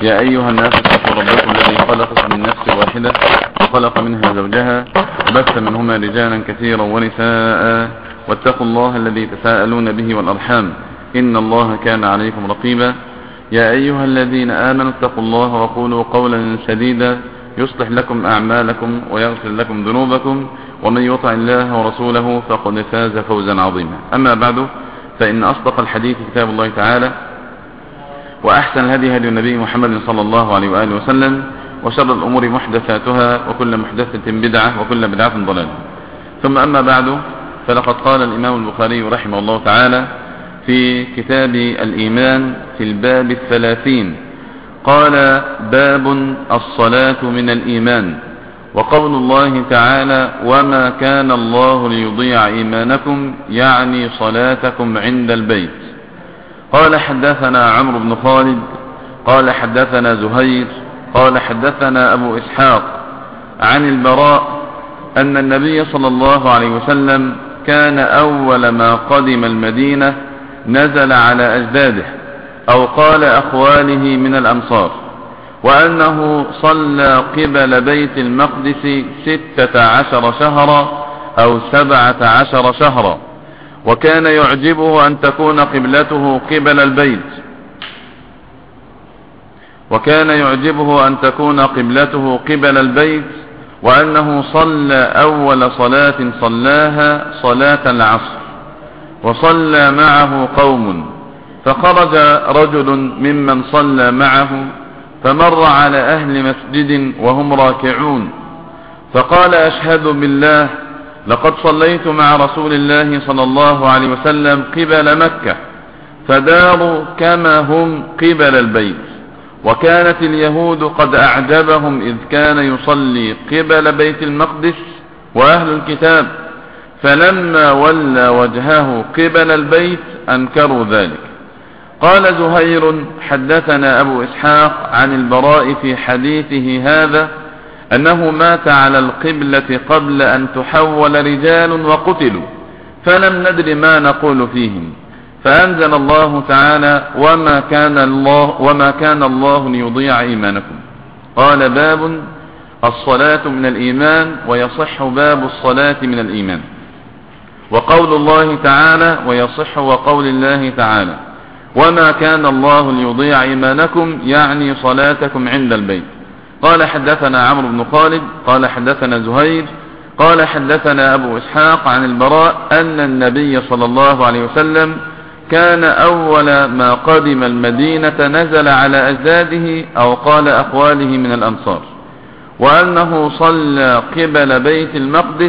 يا أيها الناس اتقوا ربكم الذي خلقكم من نفس واحدة وخلق منها زوجها وبث منهما رجالا كثيرا ونساء واتقوا الله الذي تساءلون به والأرحام إن الله كان عليكم رقيبا. يا أيها الذين آمنوا اتقوا الله وقولوا قولا سديدا يصلح لكم أعمالكم ويغفر لكم ذنوبكم ومن يطع الله ورسوله فقد فاز فوزا عظيما. أما بعد، فإن أصدق الحديث كتاب الله تعالى، وأحسن الهدي هدي النبي محمد صلى الله عليه وآله وسلم، وشر الأمور محدثاتها وكل محدثة بدعة وكل بدعة ضلالة. ثم أما بعد، فلقد قال الإمام البخاري رحمه الله تعالى في كتاب الإيمان في الباب 30 قال: باب الصلاة من الإيمان. وقول الله تعالى: وما كان الله ليضيع إيمانكم، يعني صلاتكم عند البيت. قال: حدثنا عمرو بن خالد قال حدثنا زهير قال حدثنا أبو إسحاق عن البراء أن النبي صلى الله عليه وسلم كان أول ما قدم المدينة نزل على أجداده أو قال أخواله من الأمصار، وأنه صلى قبل بيت المقدس 16 شهرا أو 17 شهرا، وكان يعجبه أن تكون قبلته قبل البيت، وأنه صلى أول صلاة صلاها صلاة العصر، وصلى معه قوم، فخرج رجل ممن صلى معه فمر على أهل مسجد وهم راكعون، فقال: أشهد بالله لقد صليت مع رسول الله صلى الله عليه وسلم قبل مكة، فداروا كما هم قبل البيت. وكانت اليهود قد أعجبهم إذ كان يصلي قبل بيت المقدس وأهل الكتاب، فلما ولى وجهه قبل البيت أنكروا ذلك. قال زهير: حدثنا أبو إسحاق عن البراء في حديثه هذا أنه مات على القبلة قبل أن تحول رجال وقتلوا، فلم ندر ما نقول فيهم، فأنزل الله تعالى: وما كان الله ليضيع إيمانكم. قال: باب الصلاة من الإيمان، ويصح باب الصلاة من الإيمان. وقول الله تعالى ويصح وقول الله تعالى: وما كان الله ليضيع إيمانكم، يعني صلاتكم عند البيت. قال: حدثنا عمرو بن خالد قال حدثنا زهير قال حدثنا أبو إسحاق عن البراء أن النبي صلى الله عليه وسلم كان أول ما قدم المدينة نزل على أجداده أو قال أخواله من الأمصار، وأنه صلى قبل بيت المقدس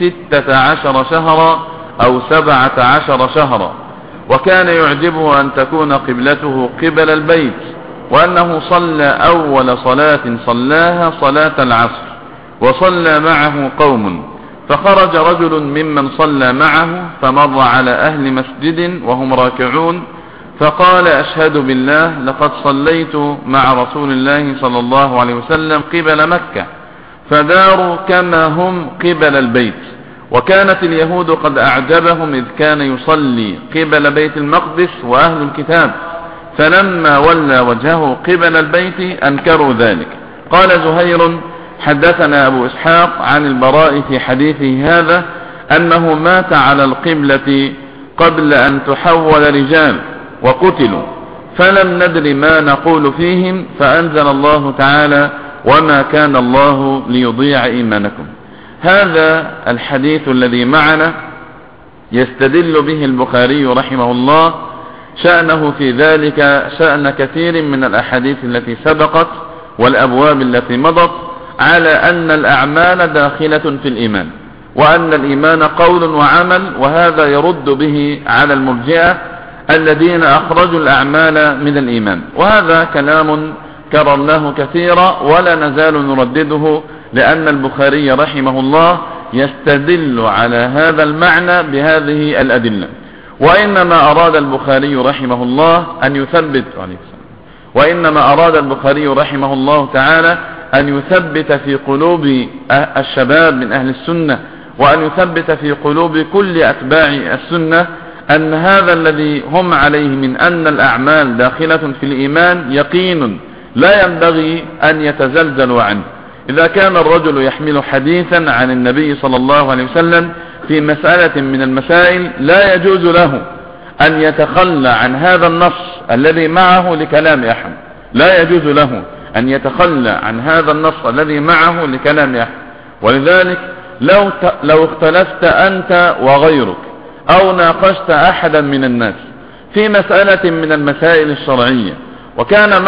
16 شهرا أو 17 شهرا، وكان يعجبه أن تكون قبلته قبل البيت، وأنه صلى أول صلاة صلاها صلاة العصر، وصلى معه قوم، فخرج رجل ممن صلى معه فمر على أهل مسجد وهم راكعون، فقال: أشهد بالله لقد صليت مع رسول الله صلى الله عليه وسلم قبل مكة، فداروا كما هم قبل البيت. وكانت اليهود قد أعجبهم إذ كان يصلي قبل بيت المقدس وأهل الكتاب، فلما ولى وجهه قبل البيت أنكروا ذلك. قال زهير: حدثنا أبو إسحاق عن البراء في حديثه هذا أنه مات على القبلة قبل أن تحول رجال وقتلوا، فلم ندر ما نقول فيهم، فأنزل الله تعالى: وما كان الله ليضيع إيمانكم. هذا الحديث الذي معنا يستدل به البخاري رحمه الله شأنه في ذلك شأن كثير من الأحاديث التي سبقت والأبواب التي مضت، على أن الأعمال داخلة في الإيمان، وأن الإيمان قول وعمل، وهذا يرد به على المرجئة الذين أخرجوا الأعمال من الإيمان. وهذا كلام كررناه كثيرا ولا نزال نردده، لأن البخاري رحمه الله يستدل على هذا المعنى بهذه الأدلة. وإنما أراد البخاري رحمه الله تعالى أن يثبت في قلوب الشباب من أهل السنة، وأن يثبت في قلوب كل أتباع السنة أن هذا الذي هم عليه من أن الأعمال داخلة في الإيمان لا ينبغي أن يتزلزلوا عنه. إذا كان الرجل يحمل حديثا عن النبي صلى الله عليه وسلم في مسألة من المسائل، لا يجوز له أن يتخلى عن هذا النص الذي معه لكلام أحد، لا يجوز له أن يتخلى عن هذا النص الذي معه لكلام أحد. ولذلك لو اختلفت أنت وغيرك أو ناقشت أحدا من الناس في مسألة من المسائل الشرعية وكان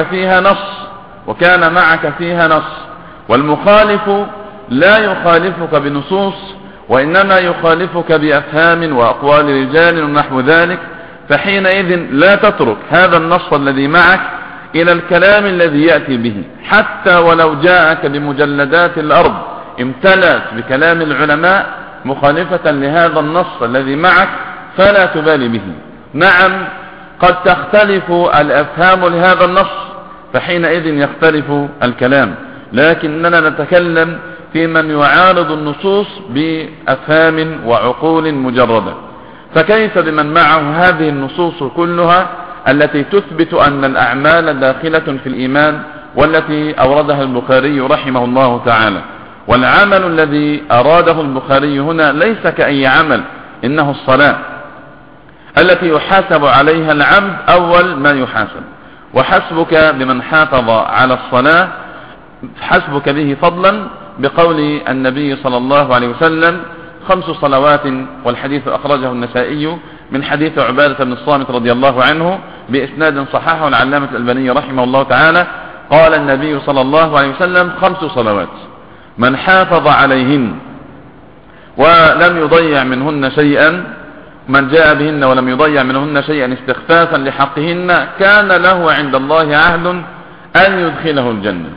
معك فيها نص والمخالف لا يخالفك بنصوص وإنما يخالفك بأفهام وأقوال رجال ونحو ذلك، فحينئذ لا تترك هذا النص الذي معك إلى الكلام الذي يأتي به، حتى ولو جاءك بمجلدات الأرض امتلأت بكلام العلماء مخالفة لهذا النص الذي معك فلا تبالي به. نعم قد تختلف الأفهام لهذا النص، فحينئذ يختلف الكلام، لكننا نتكلم في من يعارض النصوص بأفهام وعقول مجردة. فكيف بمن معه هذه النصوص كلها التي تثبت أن الأعمال داخلة في الإيمان، والتي أوردها البخاري رحمه الله تعالى. والعمل الذي أراده البخاري هنا ليس كأي عمل، إنه الصلاة التي يحاسب عليها العبد أول ما يحاسب. وحسبك بمن حافظ على الصلاة، حسبك به فضلا بقول النبي صلى الله عليه وسلم 5 صلوات، والحديث أخرجه النسائي من حديث عبادة بن الصامت رضي الله عنه بإسناد صححه العلامة الألباني رحمه الله تعالى. قال النبي صلى الله عليه وسلم 5 صلوات من حافظ عليهن ولم يضيع منهن شيئا، من جاء بهن ولم يضيع منهن شيئا استخفافا لحقهن كان له عند الله عهد أن يدخله الجنة،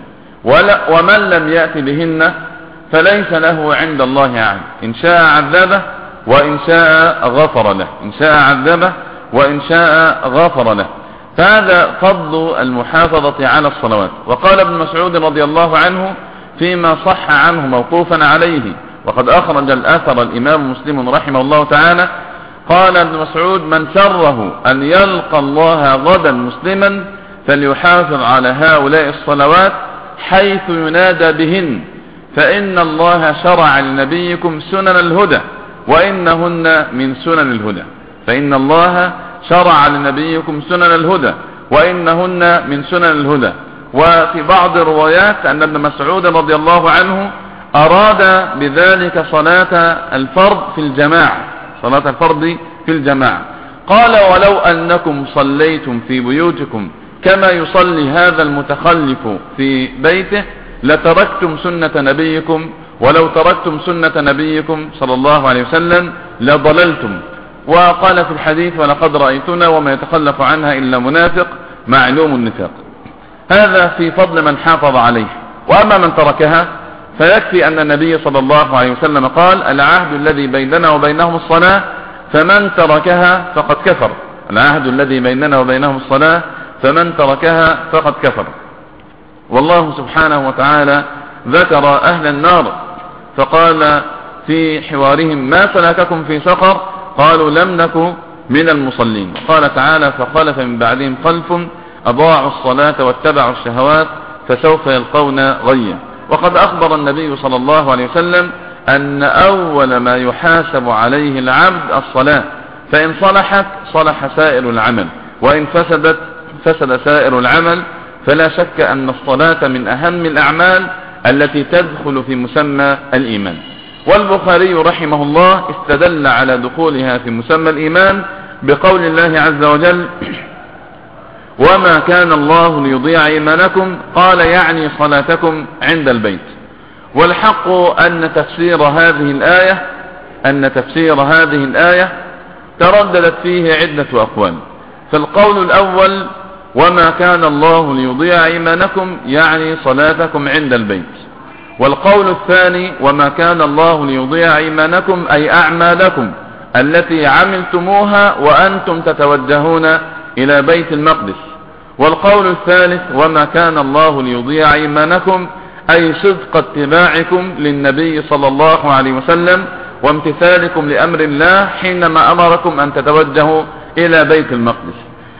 ومن لم يأت بهن فليس له عند الله عهد، إن شاء عذبه وإن شاء غفر له، إن شاء عذبه وإن شاء غفر له. فهذا فضل المحافظة على الصلوات. وقال ابن مسعود رضي الله عنه فيما صح عنه موقوفا عليه، وقد أخرج الأثر الإمام مسلم رحمه الله تعالى، قال ابن مسعود من سره أن يلقى الله غدا مسلما فليحافظ على هؤلاء الصلوات حيث ينادى بهن، فإن الله شرع لنبيكم سنن الهدى وإنهن من سنن الهدى، فإن الله شرع لنبيكم سنن الهدى وإنهن من سنن الهدى. وفي بعض الروايات أن ابن مسعود رضي الله عنه أراد بذلك صلاة الفرض في الجماعة، صلاة الفرض في الجماعة. قال ولو أنكم صليتم في بيوتكم كما يصلي هذا المتخلف في بيته لتركتم سنة نبيكم، ولو تركتم سنة نبيكم صلى الله عليه وسلم لضللتم. وقال في الحديث ولقد رأيتنا وما يتخلف عنها إلا منافق معلوم النفاق. هذا في فضل من حافظ عليه. وأما من تركها فيكفي أن النبي صلى الله عليه وسلم قال العهد الذي بيننا وبينهم الصلاة فمن تركها فقد كفر، العهد الذي بيننا وبينهم الصلاة فمن تركها فقد كفر. والله سبحانه وتعالى ذكر أهل النار فقال في حوارهم ما سلككم في سقر قالوا لم نك من المصلين. قال تعالى فخلف من بعدهم خلف أضاعوا الصلاة واتبعوا الشهوات فسوف يلقون غيا. وقد أخبر النبي صلى الله عليه وسلم أن أول ما يحاسب عليه العبد الصلاة، فإن صلحت صلح سائر العمل، وإن فسدت فسد سائر العمل. فلا شك أن الصلاة من أهم الأعمال التي تدخل في مسمى الإيمان. والبخاري رحمه الله استدل على دخولها في مسمى الإيمان بقول الله عز وجل وما كان الله ليضيع إيمانكم، قال يعني صلاتكم عند البيت. والحق أن تفسير هذه الآية ترددت فيه عدة أقوال. فالقول الأول وما كان الله ليضيع إيمانكم يعني صلاتكم عند البيت. والقول الثاني وما كان الله ليضيع إيمانكم أي أعمالكم التي عملتموها وأنتم تتوجهون إلى بيت المقدس. والقول الثالث وما كان الله ليضيع إيمانكم أي صدق اتباعكم للنبي صلى الله عليه وسلم وامتثالكم لأمر الله حينما أمركم أن تتوجهوا إلى بيت المقدس.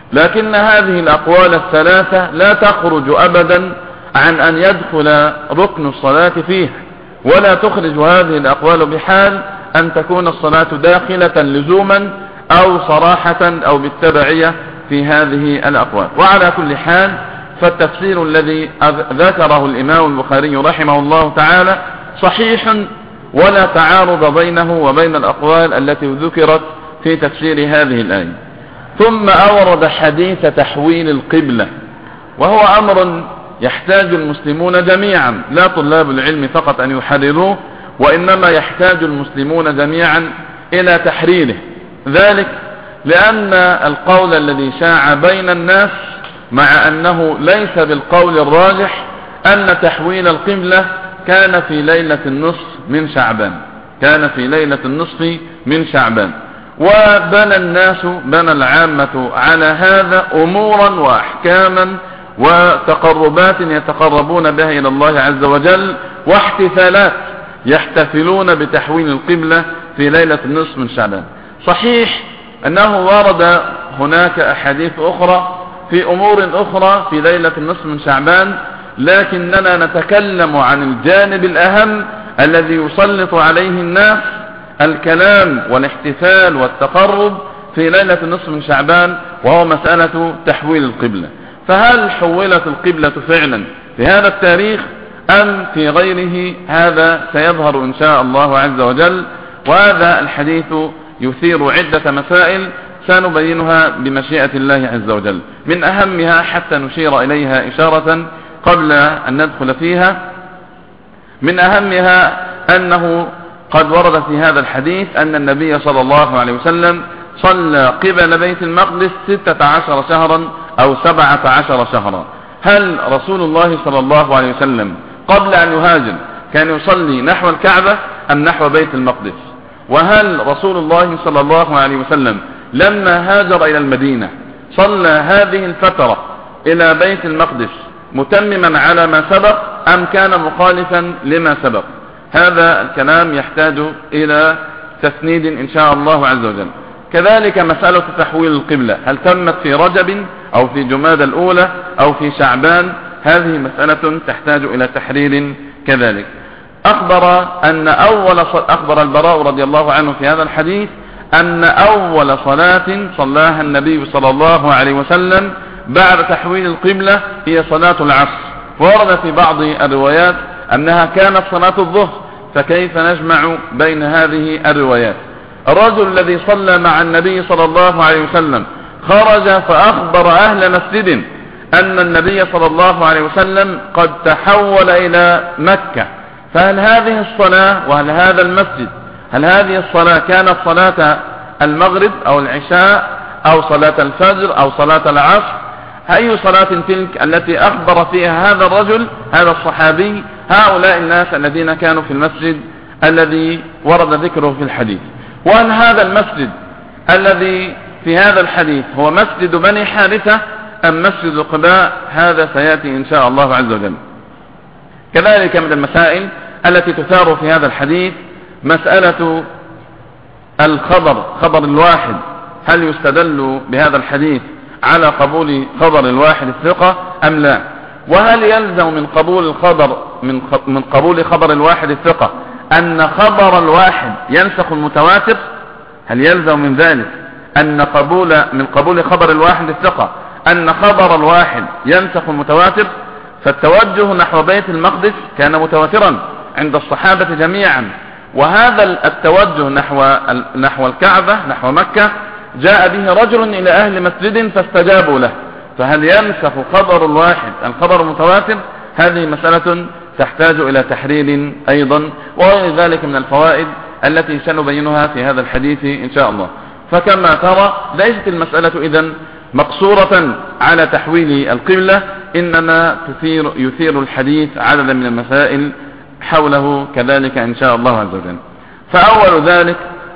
لكن هذه الأقوال الثلاثة لا تخرج أبدا عن أن يدخل ركن الصلاة فيها، ولا تخرج هذه الأقوال بحال أن تكون الصلاة داخلة لزوما أو صراحة أو بالتبعية في هذه الأقوال. وعلى كل حال فالتفسير الذي ذكره الإمام البخاري رحمه الله تعالى صحيح، ولا تعارض بينه وبين الأقوال التي ذكرت في تفسير هذه الآية. ثم أورد حديث تحويل القبلة، وهو أمر يحتاج المسلمون جميعا، لا طلاب العلم فقط أن يحرروه، وإنما يحتاج المسلمون جميعا إلى تحريره. ذلك لأن القول الذي شاع بين الناس مع أنه ليس بالقول الراجح أن تحويل القبلة كان في ليلة النصف من شعبان، كان في ليلة النصف من شعبان. وبنى الناس، بنى العامة على هذا أمورا وأحكاما وتقربات يتقربون بها إلى الله عز وجل، واحتفالات يحتفلون بتحويل القبلة في ليلة النصف من شعبان. صحيح أنه ورد هناك أحاديث أخرى في أمور أخرى في ليلة النصف من شعبان، لكننا نتكلم عن الجانب الأهم الذي يسلط عليه الناس الكلام والاحتفال والتقرب في ليلة النصف من شعبان، وهو مسألة تحويل القبلة. فهل حولت القبلة فعلا في هذا التاريخ أم في غيره؟ هذا سيظهر إن شاء الله عز وجل، وهذا الحديث يثير عدة مسائل سنبينها بمشيئة الله عز وجل. من أهمها حتى نشير إليها إشارة قبل أن ندخل فيها، من أهمها أنه قد ورد في هذا الحديث أن النبي صلى الله عليه وسلم صلى قبل بيت المقدس 16 شهرا أو 17 شهرا. هل رسول الله صلى الله عليه وسلم قبل أن يهاجر كان يصلي نحو الكعبة أم نحو بيت المقدس؟ وهل رسول الله صلى الله عليه وسلم لما هاجر إلى المدينة صلى هذه الفترة إلى بيت المقدس متمما على ما سبق أم كان مخالفا لما سبق؟ هذا الكلام يحتاج إلى تسنيد إن شاء الله عز وجل. كذلك مسألة تحويل القبلة، هل تمت في رجب أو في جمادى الأولى أو في شعبان؟ هذه مسألة تحتاج إلى تحرير كذلك. أخبر البراء رضي الله عنه في هذا الحديث أن أول صلاة صلاها النبي صلى الله عليه وسلم بعد تحويل القبلة هي صلاة العصر، ورد في بعض الروايات أنها كانت صلاة الظهر، فكيف نجمع بين هذه الروايات؟ الرجل الذي صلى مع النبي صلى الله عليه وسلم خرج فأخبر أهل مسجد أن النبي صلى الله عليه وسلم قد تحول إلى مكة، فهل هذه الصلاة وهل هذا المسجد، هل هذه الصلاة كانت صلاة المغرب أو العشاء أو صلاة الفجر أو صلاة العصر؟ أي صلاة تلك التي أخبر فيها هذا الرجل، هذا الصحابي، هؤلاء الناس الذين كانوا في المسجد الذي ورد ذكره في الحديث؟ وأن هذا المسجد الذي في هذا الحديث هو مسجد بني حارثة أم مسجد قباء؟ هذا سيأتي إن شاء الله عز وجل. كذلك من المسائل التي تثار في هذا الحديث مسألة الخبر، خبر الواحد، هل يستدل بهذا الحديث على قبول خبر الواحد الثقة أم لا؟ وهل يلزم من قبول الخبر من قبول خبر الواحد الثقة أن خبر الواحد ينسخ المتواتر؟ هل يلزم من ذلك أن من قبول خبر الواحد الثقة أن خبر الواحد ينسخ المتواتر؟ فالتوجه نحو بيت المقدس كان متواترا عند الصحابة جميعا، وهذا التوجه نحو الكعبة نحو مكة جاء به رجل إلى أهل مسجد فاستجابوا له، فهل ينسخ خبر الواحد الخبر المتواتر؟ هذه مسألة تحتاج إلى تحرير أيضا، وغير ذلك من الفوائد التي سنبينها في هذا الحديث إن شاء الله. فكما ترى ليست المسألة إذن مقصورة على تحويل القبلة، إنما يثير الحديث عددا من المسائل حوله كذلك إن شاء الله عز وجل. فأول ذلك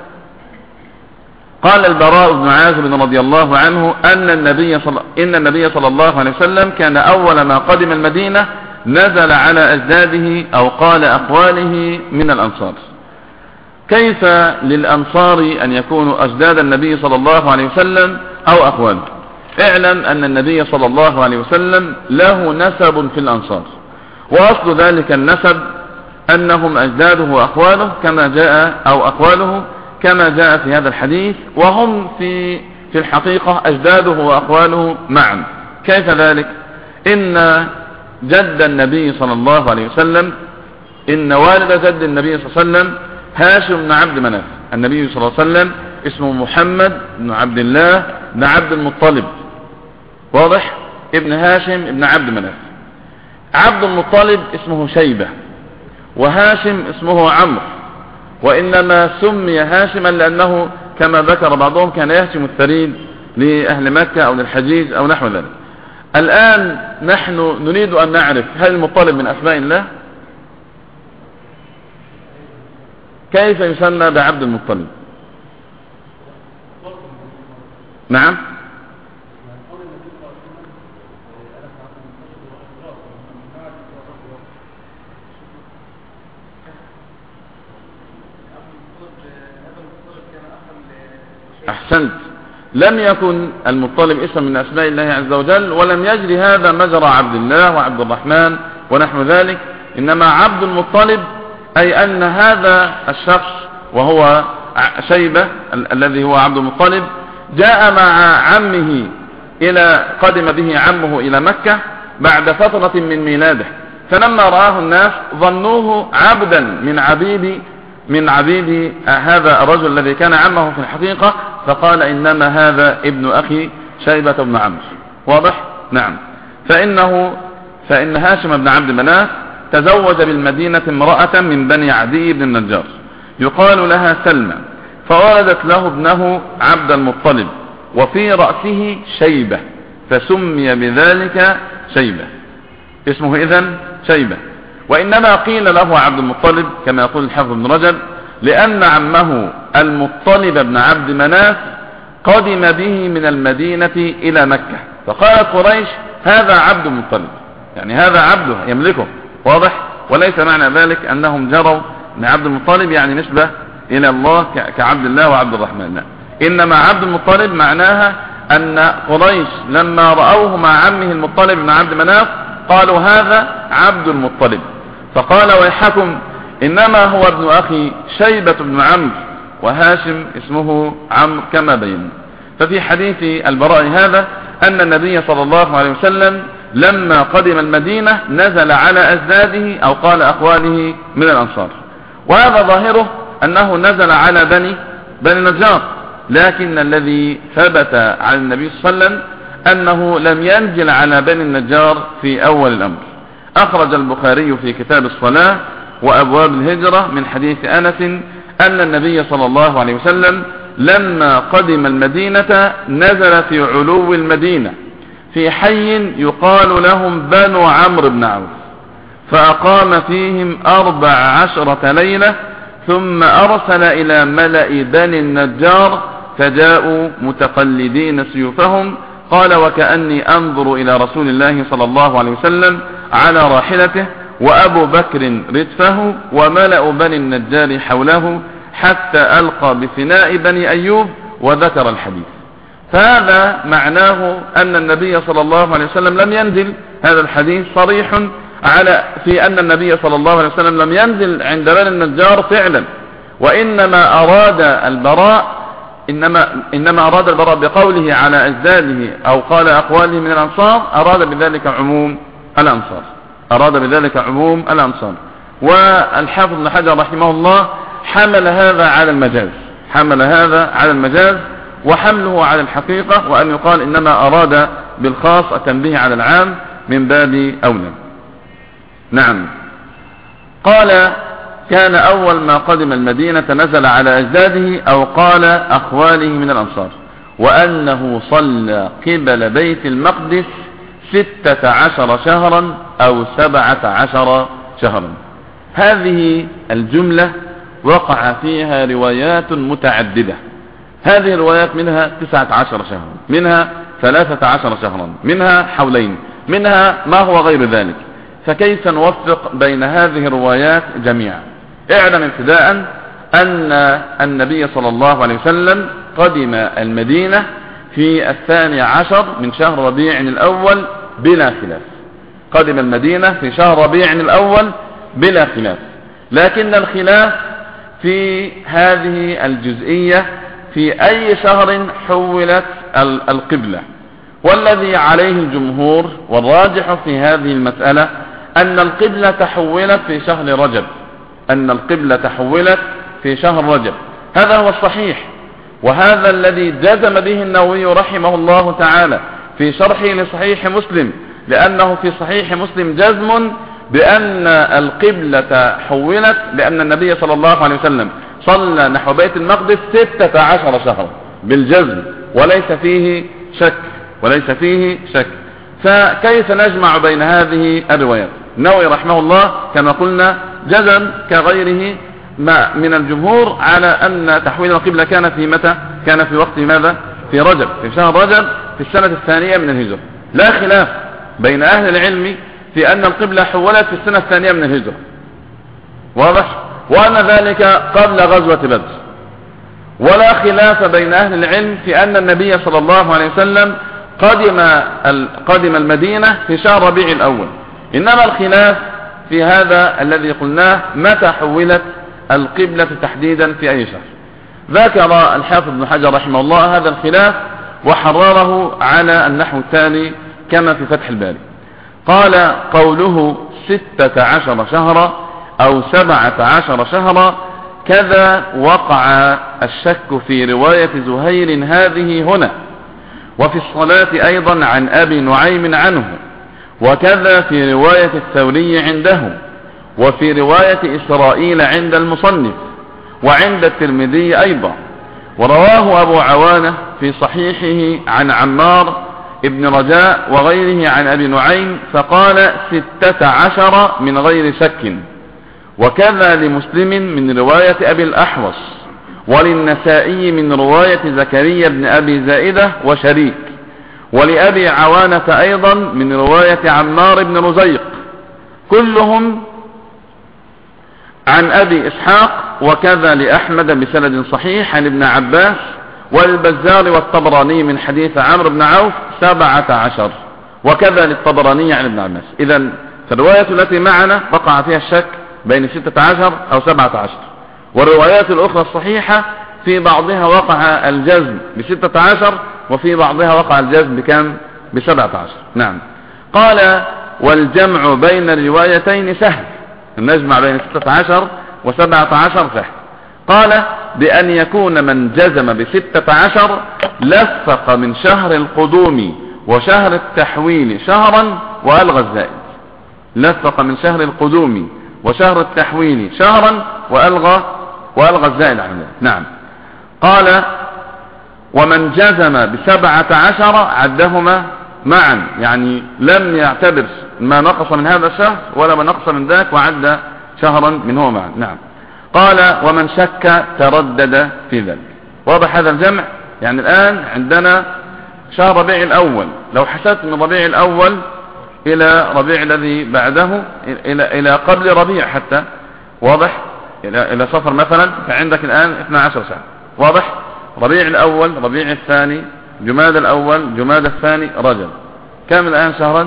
قال البراء بن عازب رضي الله عنه إن النبي صلى الله عليه وسلم كان أول ما قدم المدينة نزل على أجداده أو قال أقواله من الأنصار. كيف للأنصار أن يكونوا أجداد النبي صلى الله عليه وسلم أو أقواله؟ اعلم أن النبي صلى الله عليه وسلم له نسب في الأنصار، وأصل ذلك النسب أنهم أجداده وأخواله كما جاء، أو أخواله كما جاء في هذا الحديث، وهم في الحقيقة أجداده وأخواله معا. كيف ذلك؟ إن جد النبي صلى الله عليه وسلم، إن والد جد النبي صلى الله عليه وسلم هاشم بن عبد مناف. النبي صلى الله عليه وسلم اسمه محمد بن عبد الله بن عبد المطلب، واضح؟ ابن هاشم ابن عبد مناف. عبد المطلب اسمه شيبة، وهاشم اسمه عمرو، وإنما سمي هاشما لأنه كما ذكر بعضهم كان يهشم الثريد لأهل مكة أو للحجيج أو نحو ذلك. الآن نحن نريد أن نعرف هل المطلب من أسماء الله؟ كيف يسمى بعبد المطلب؟ نعم، أحسنت. لم يكن المطلب اسم من أسماء الله عز وجل، ولم يجري هذا مجرى عبد الله وعبد الرحمن ونحو ذلك، إنما عبد المطلب أي أن هذا الشخص وهو شيبة الذي هو عبد المطلب جاء مع عمه قدم به عمه إلى مكة بعد فترة من ميلاده، فلما رآه الناس ظنوه عبدا من عبيد هذا الرجل الذي كان عمه في الحقيقة، فقال إنما هذا ابن أخي شيبة بن عمرو. واضح؟ نعم. فإن هاشم بن عبد مناف تزوج بالمدينة امرأة من بني عدي بن النجار يقال لها سلمى، فولدت له ابنه عبد المطلب، وفي رأسه شيبة، فسمي بذلك شيبة، اسمه إذن شيبة. وإنما قيل له عبد المطلب كما يقول الحافظ بن رجب لأن عمه المطلب بن عبد مناف قدم به من المدينة إلى مكة، فقالت قريش هذا عبد المطلب، يعني هذا عبده يملكه. واضح؟ وليس معنى ذلك أنهم جروا من عبد المطلب يعني نسبة إلى الله كعبد الله وعبد الرحمن، لا. إنما عبد المطلب معناها أن قريش لما رأوه مع عمه المطلب بن عبد مناف قالوا هذا عبد المطلب، فقال ويحكم إنما هو ابن أخي شيبة بن عمرو، وهاشم اسمه عمرو كما بين. ففي حديث البراء هذا أن النبي صلى الله عليه وسلم لما قدم المدينة نزل على أجداده أو قال أخواله من الأنصار، وهذا ظاهره أنه نزل على بني النجار، لكن الذي ثبت عن النبي صلى الله عليه وسلم أنه لم ينزل على بني النجار في أول الأمر. أخرج البخاري في كتاب الصلاة وأبواب الهجرة من حديث أنس أن النبي صلى الله عليه وسلم لما قدم المدينة نزل في علو المدينة في حي يقال لهم بنو عمرو بن عوف، فأقام فيهم 14 ليلة، ثم أرسل إلى ملأ بني النجار فجاءوا متقلدين سيوفهم، قال وكأني أنظر إلى رسول الله صلى الله عليه وسلم على راحلته وأبو بكر ردفه وملأ بني النجار حوله حتى ألقى بفناء بني أيوب، وذكر الحديث. فهذا معناه أن النبي صلى الله عليه وسلم لم ينزل، هذا الحديث صريح في أن النبي صلى الله عليه وسلم لم ينزل عند بني النجار فعلا، وإنما أراد البراء بقوله على أجداده أو قال أقواله من الأنصار أراد بذلك عموم الأنصار. والحافظ ابن حجر رحمه الله حمل هذا على المجاز وحمله على الحقيقة، وأن يقال إنما أراد بالخاص التنبيه على العام من باب أولى. نعم. قال كان أول ما قدم المدينة نزل على أجداده أو قال أخواله من الأنصار، وأنه صلى قبل بيت المقدس 16 شهرا أو 17 شهرا. هذه الجملة وقع فيها روايات متعددة، هذه الروايات منها 19 شهرا، منها 13 شهرا، منها حولين، منها ما هو غير ذلك. فكيف نوفق بين هذه الروايات جميعا؟ اعلم ابتداء أن النبي صلى الله عليه وسلم قدم المدينة في 12 من شهر ربيع الأول بلا خلاف. قدم المدينة في شهر ربيع الأول بلا خلاف، لكن الخلاف في هذه الجزئية في أي شهر حولت القبلة. والذي عليه الجمهور والراجح في هذه المسألة أن القبلة تحولت في شهر رجب، أن القبلة تحولت في شهر رجب. هذا هو الصحيح، وهذا الذي جزم به النووي رحمه الله تعالى في شرحه لصحيح مسلم، لأنه في صحيح مسلم جزم بأن القبلة حولت، لأن النبي صلى الله عليه وسلم صلى نحو بيت المقدس 16 شهرا بالجزم، وليس فيه شك. فكيف نجمع بين هذه الروايات؟ النووي رحمه الله كما قلنا جزم كغيره ما من الجمهور على أن تحويل القبلة كان في متى؟ كان في وقت ماذا؟ في رجب، في شهر رجب في السنة الثانية من الهجرة. لا خلاف بين أهل العلم في أن القبلة حولت في السنة الثانية من الهجرة، واضح؟ وأن ذلك قبل غزوة بدر. ولا خلاف بين أهل العلم في أن النبي صلى الله عليه وسلم قدم المدينة في شهر ربيع الأول. إنما الخلاف في هذا الذي قلناه متى حولت القبلة تحديدا في أي شهر. ذكر الحافظ ابن حجر رحمه الله هذا الخلاف وحرره على النحو التالي كما في فتح الباري. قال: قوله 16 شهرا أو 17 شهرا كذا وقع الشك في رواية زهير هذه هنا، وفي الصلاة أيضا عن أبي نعيم عنه، وكذا في رواية الثوري عنده، وفي رواية إسرائيل عند المصنف، وعند الترمذي أيضا. ورواه أبو عوانة في صحيحه عن عمار ابن رجاء وغيره عن أبي نعيم فقال 16 من غير شك. وكذا لمسلم من رواية أبي الأحوص، وللنسائي من رواية زكريا بن أبي زائدة وشريك، ولأبي عوانة أيضا من رواية عمار بن رزيق، كلهم عن أبي إسحاق. وكذا لأحمد بسند صحيح عن ابن عباس، والبزار والطبراني من حديث عمرو بن عوف 17، وكذا للطبراني عن ابن عباس. إذن فالرواية التي معنا وقع فيها الشك بين 16 أو 17، والروايات الأخرى الصحيحة في بعضها وقع الجزم ب16، وفي بعضها وقع الجزم بكم؟ ب17. نعم. قال: والجمع بين الروايتين سهل، نجمع بين 16 و17 سهل. قال: بأن يكون من جزم ب16 لفق من شهر القدوم وشهر التحويل شهرا وألغى الزائد. لفق من شهر القدوم وشهر التحويل شهرا وألغى الزائد عن ذلك. نعم. قال: ومن جزم ب17 عدهما معا، يعني لم يعتبر ما نقص من هذا الشهر ولا ما نقص من ذاك، وعد شهرا منه معا. نعم. قال: ومن شك تردد في ذلك. واضح هذا الجمع؟ يعني الآن عندنا شهر ربيع الأول، لو حسبت من ربيع الأول إلى ربيع الذي بعده إلى قبل ربيع حتى، واضح؟ إلى صفر مثلا، فعندك الآن 12 شهر. واضح؟ ربيع الأول، ربيع الثاني، جماد الأول، جماد الثاني، رجب. كم الآن شهرا؟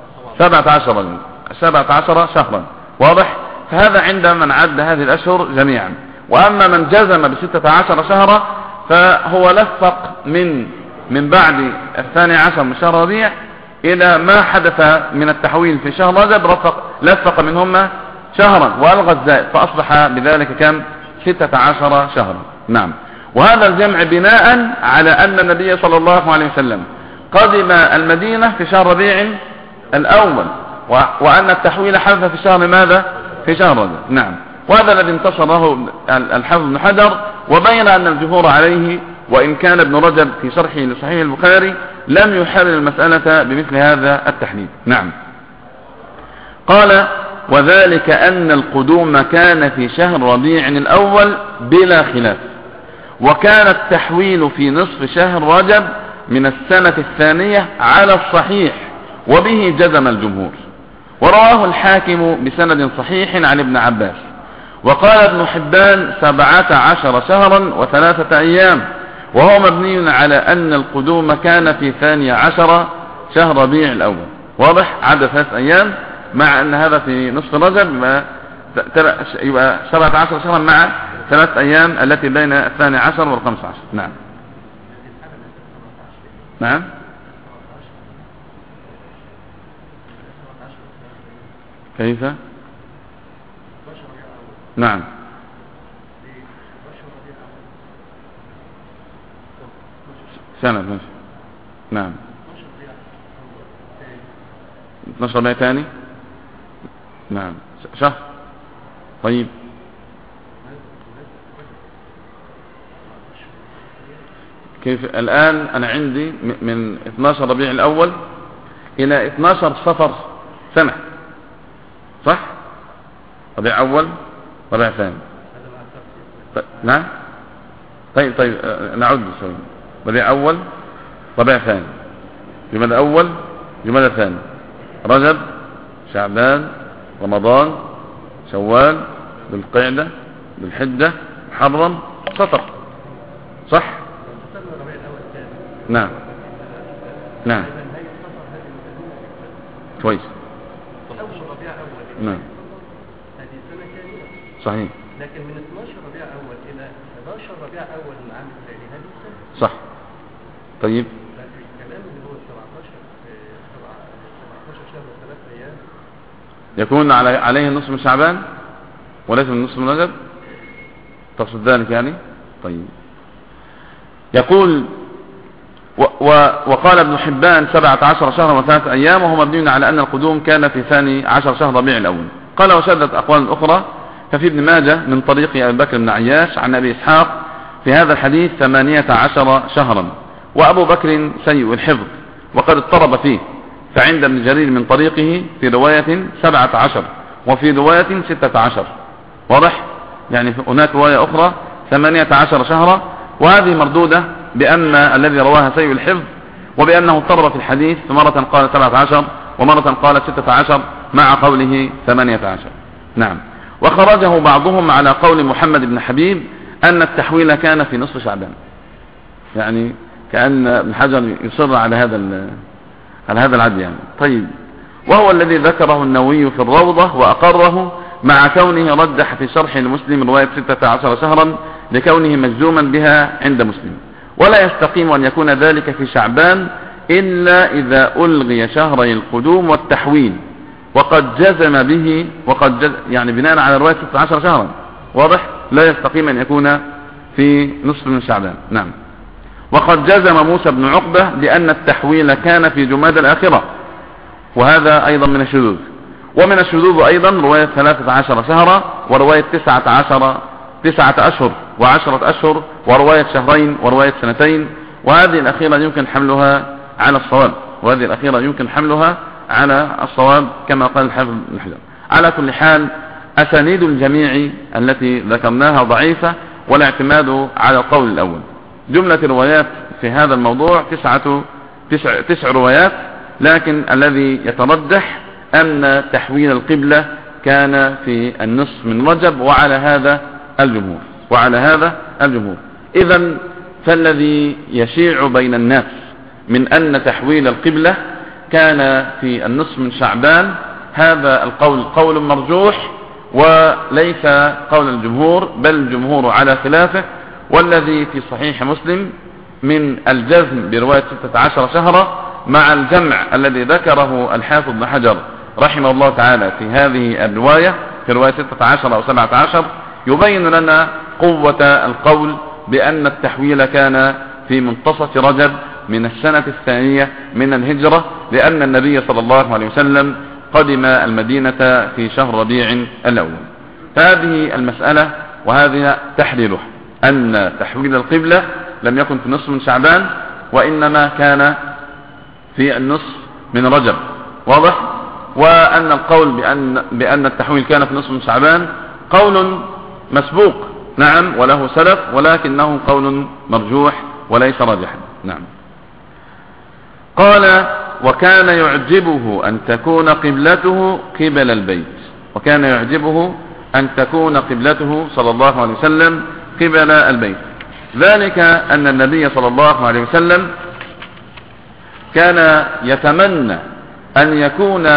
17 شهرا. واضح؟ فهذا عند من عد هذه الأشهر جميعا. وأما من جزم ب16 شهرا فهو لفق من بعد 12 من شهر ربيع إلى ما حدث من التحويل في شهر رجب، لفق منهما شهرا وألغى الزائد، فأصبح بذلك كم؟ 16 شهرا. نعم. وهذا الجمع بناء على أن النبي صلى الله عليه وسلم قدم المدينة في شهر ربيع الأول، وأن التحويل حدث في شهر ماذا؟ في شهر رجب. نعم. وهذا الذي انتصره الحافظ ابن حجر، وبين أن الجمهور عليه، وإن كان ابن رجب في شرحه لصحيح البخاري لم يحرر المسألة بمثل هذا التحديد. نعم. قال: وذلك أن القدوم كان في شهر ربيع الأول بلا خلاف، وكان التحويل في نصف شهر رجب من السنة الثانية على الصحيح، وبه جزم الجمهور. ورواه الحاكم بسند صحيح عن ابن عباس. وقال ابن حبان 17 شهرا و3 أيام، وهو مبني على أن القدوم كان في 12 شهر ربيع الأول. واضح؟ عدد 3 أيام، مع أن هذا في نصف رجب يبقى 17 شهرا مع 3 أيام التي بين 12 و 15. نعم. نعم. كيف؟ نعم. سنة. نعم. 12 ربيع ثاني. نعم. شهر. طيب. كيف الآن أنا عندي من 12 ربيع الأول إلى 12 صفر سنة، صح؟ ربيع أول ربيع ثاني. نعم. طيب نعد شوي. ربيع أول ربيع ثاني، جمادى أول جمادى ثاني، رجب شعبان رمضان شوال ذو القعدة ذو الحجة محرم صفر، صح؟ نعم. نعم. كويس. نعم. صحيح. لكن من 12 ربيع أول إلى 11 ربيع أول من العام التالي هذه السنة. صح. طيب. الكلام اللي هو 17 شهر و3 أيام يكون عليه النصف من شعبان وليس من نصف من رجب، تقصد ذلك يعني؟ طيب. يقول وقال ابن حبان 17 شهرا و3 أيام، وهو مبني على أن القدوم كان في 12 شهر ربيع الأول. قال وشدت أقوال أخرى، ففي ابن ماجه من طريق أبي بكر بن عياش عن أبي إسحاق في هذا الحديث 18 شهرا، وأبو بكر سيء الحفظ وقد اضطرب فيه، فعند ابن جرير من طريقه في رواية 17 وفي رواية 16. واضح؟ يعني هناك رواية أخرى 18 شهرا، وهذه مردودة بأن الذي رواها سيء الحفظ، وبأنه اضطرب في الحديث، فمرة قال 17 ومرة قال 16 مع قوله 18. نعم. وخرجه بعضهم على قول محمد بن حبيب أن التحويل كان في نصف شعبان، يعني كأن ابن حجر يصر على هذا العد يعني. طيب. وهو الذي ذكره النووي في الروضة وأقره، مع كونه رجح في شرح المسلم رواية 16 شهرا لكونه مجزوما بها عند مسلم، ولا يستقيم أن يكون ذلك في شعبان إلا إذا ألغي شهري القدوم والتحويل، وقد جزم به يعني بناء على رواية 16 شهرا. واضح؟ لا يستقيم أن يكون في نصف من شعبان. نعم. وقد جزم موسى بن عقبة بأن التحويل كان في جمادى الآخرة، وهذا أيضا من الشذوذ. ومن الشذوذ أيضا رواية 13 شهرا ورواية 9 أشهر و10 أشهر ورواية شهرين ورواية سنتين، وهذه الأخيرة يمكن حملها على الصواب كما قال الحافظ بن حجر. على كل حال أسانيد الجميع التي ذكرناها ضعيفة، والاعتماد على القول الأول. جملة روايات في هذا الموضوع 9 روايات، لكن الذي يترجح أن تحويل القبلة كان في النصف من رجب، وعلى هذا الجمهور. إذن فالذي يشيع بين الناس من أن تحويل القبلة كان في النصف من شعبان، هذا القول قول مرجوح وليس قول الجمهور، بل الجمهور على خلافه. والذي في صحيح مسلم من الجزم برواية 16 شهرا مع الجمع الذي ذكره الحافظ بن حجر رحمه الله تعالى في هذه الرواية في رواية 16 أو 17 يبين لنا قوة القول بأن التحويل كان في منتصف رجب من السنة الثانية من الهجرة، لأن النبي صلى الله عليه وسلم قدم المدينة في شهر ربيع الأول. فهذه المسألة وهذه تحليلها، أن تحويل القبلة لم يكن في نصف من شعبان، وإنما كان في النصف من رجب. واضح؟ وأن القول بأن التحويل كان في نصف من شعبان قول مسبوق، نعم، وله سلف، ولكنه قول مرجوح وليس راجحا. نعم. قال وكان يعجبه أن تكون قبلته قبل البيت، وكان يعجبه أن تكون قبلته صلى الله عليه وسلم قبل البيت. ذلك أن النبي صلى الله عليه وسلم كان يتمنى أن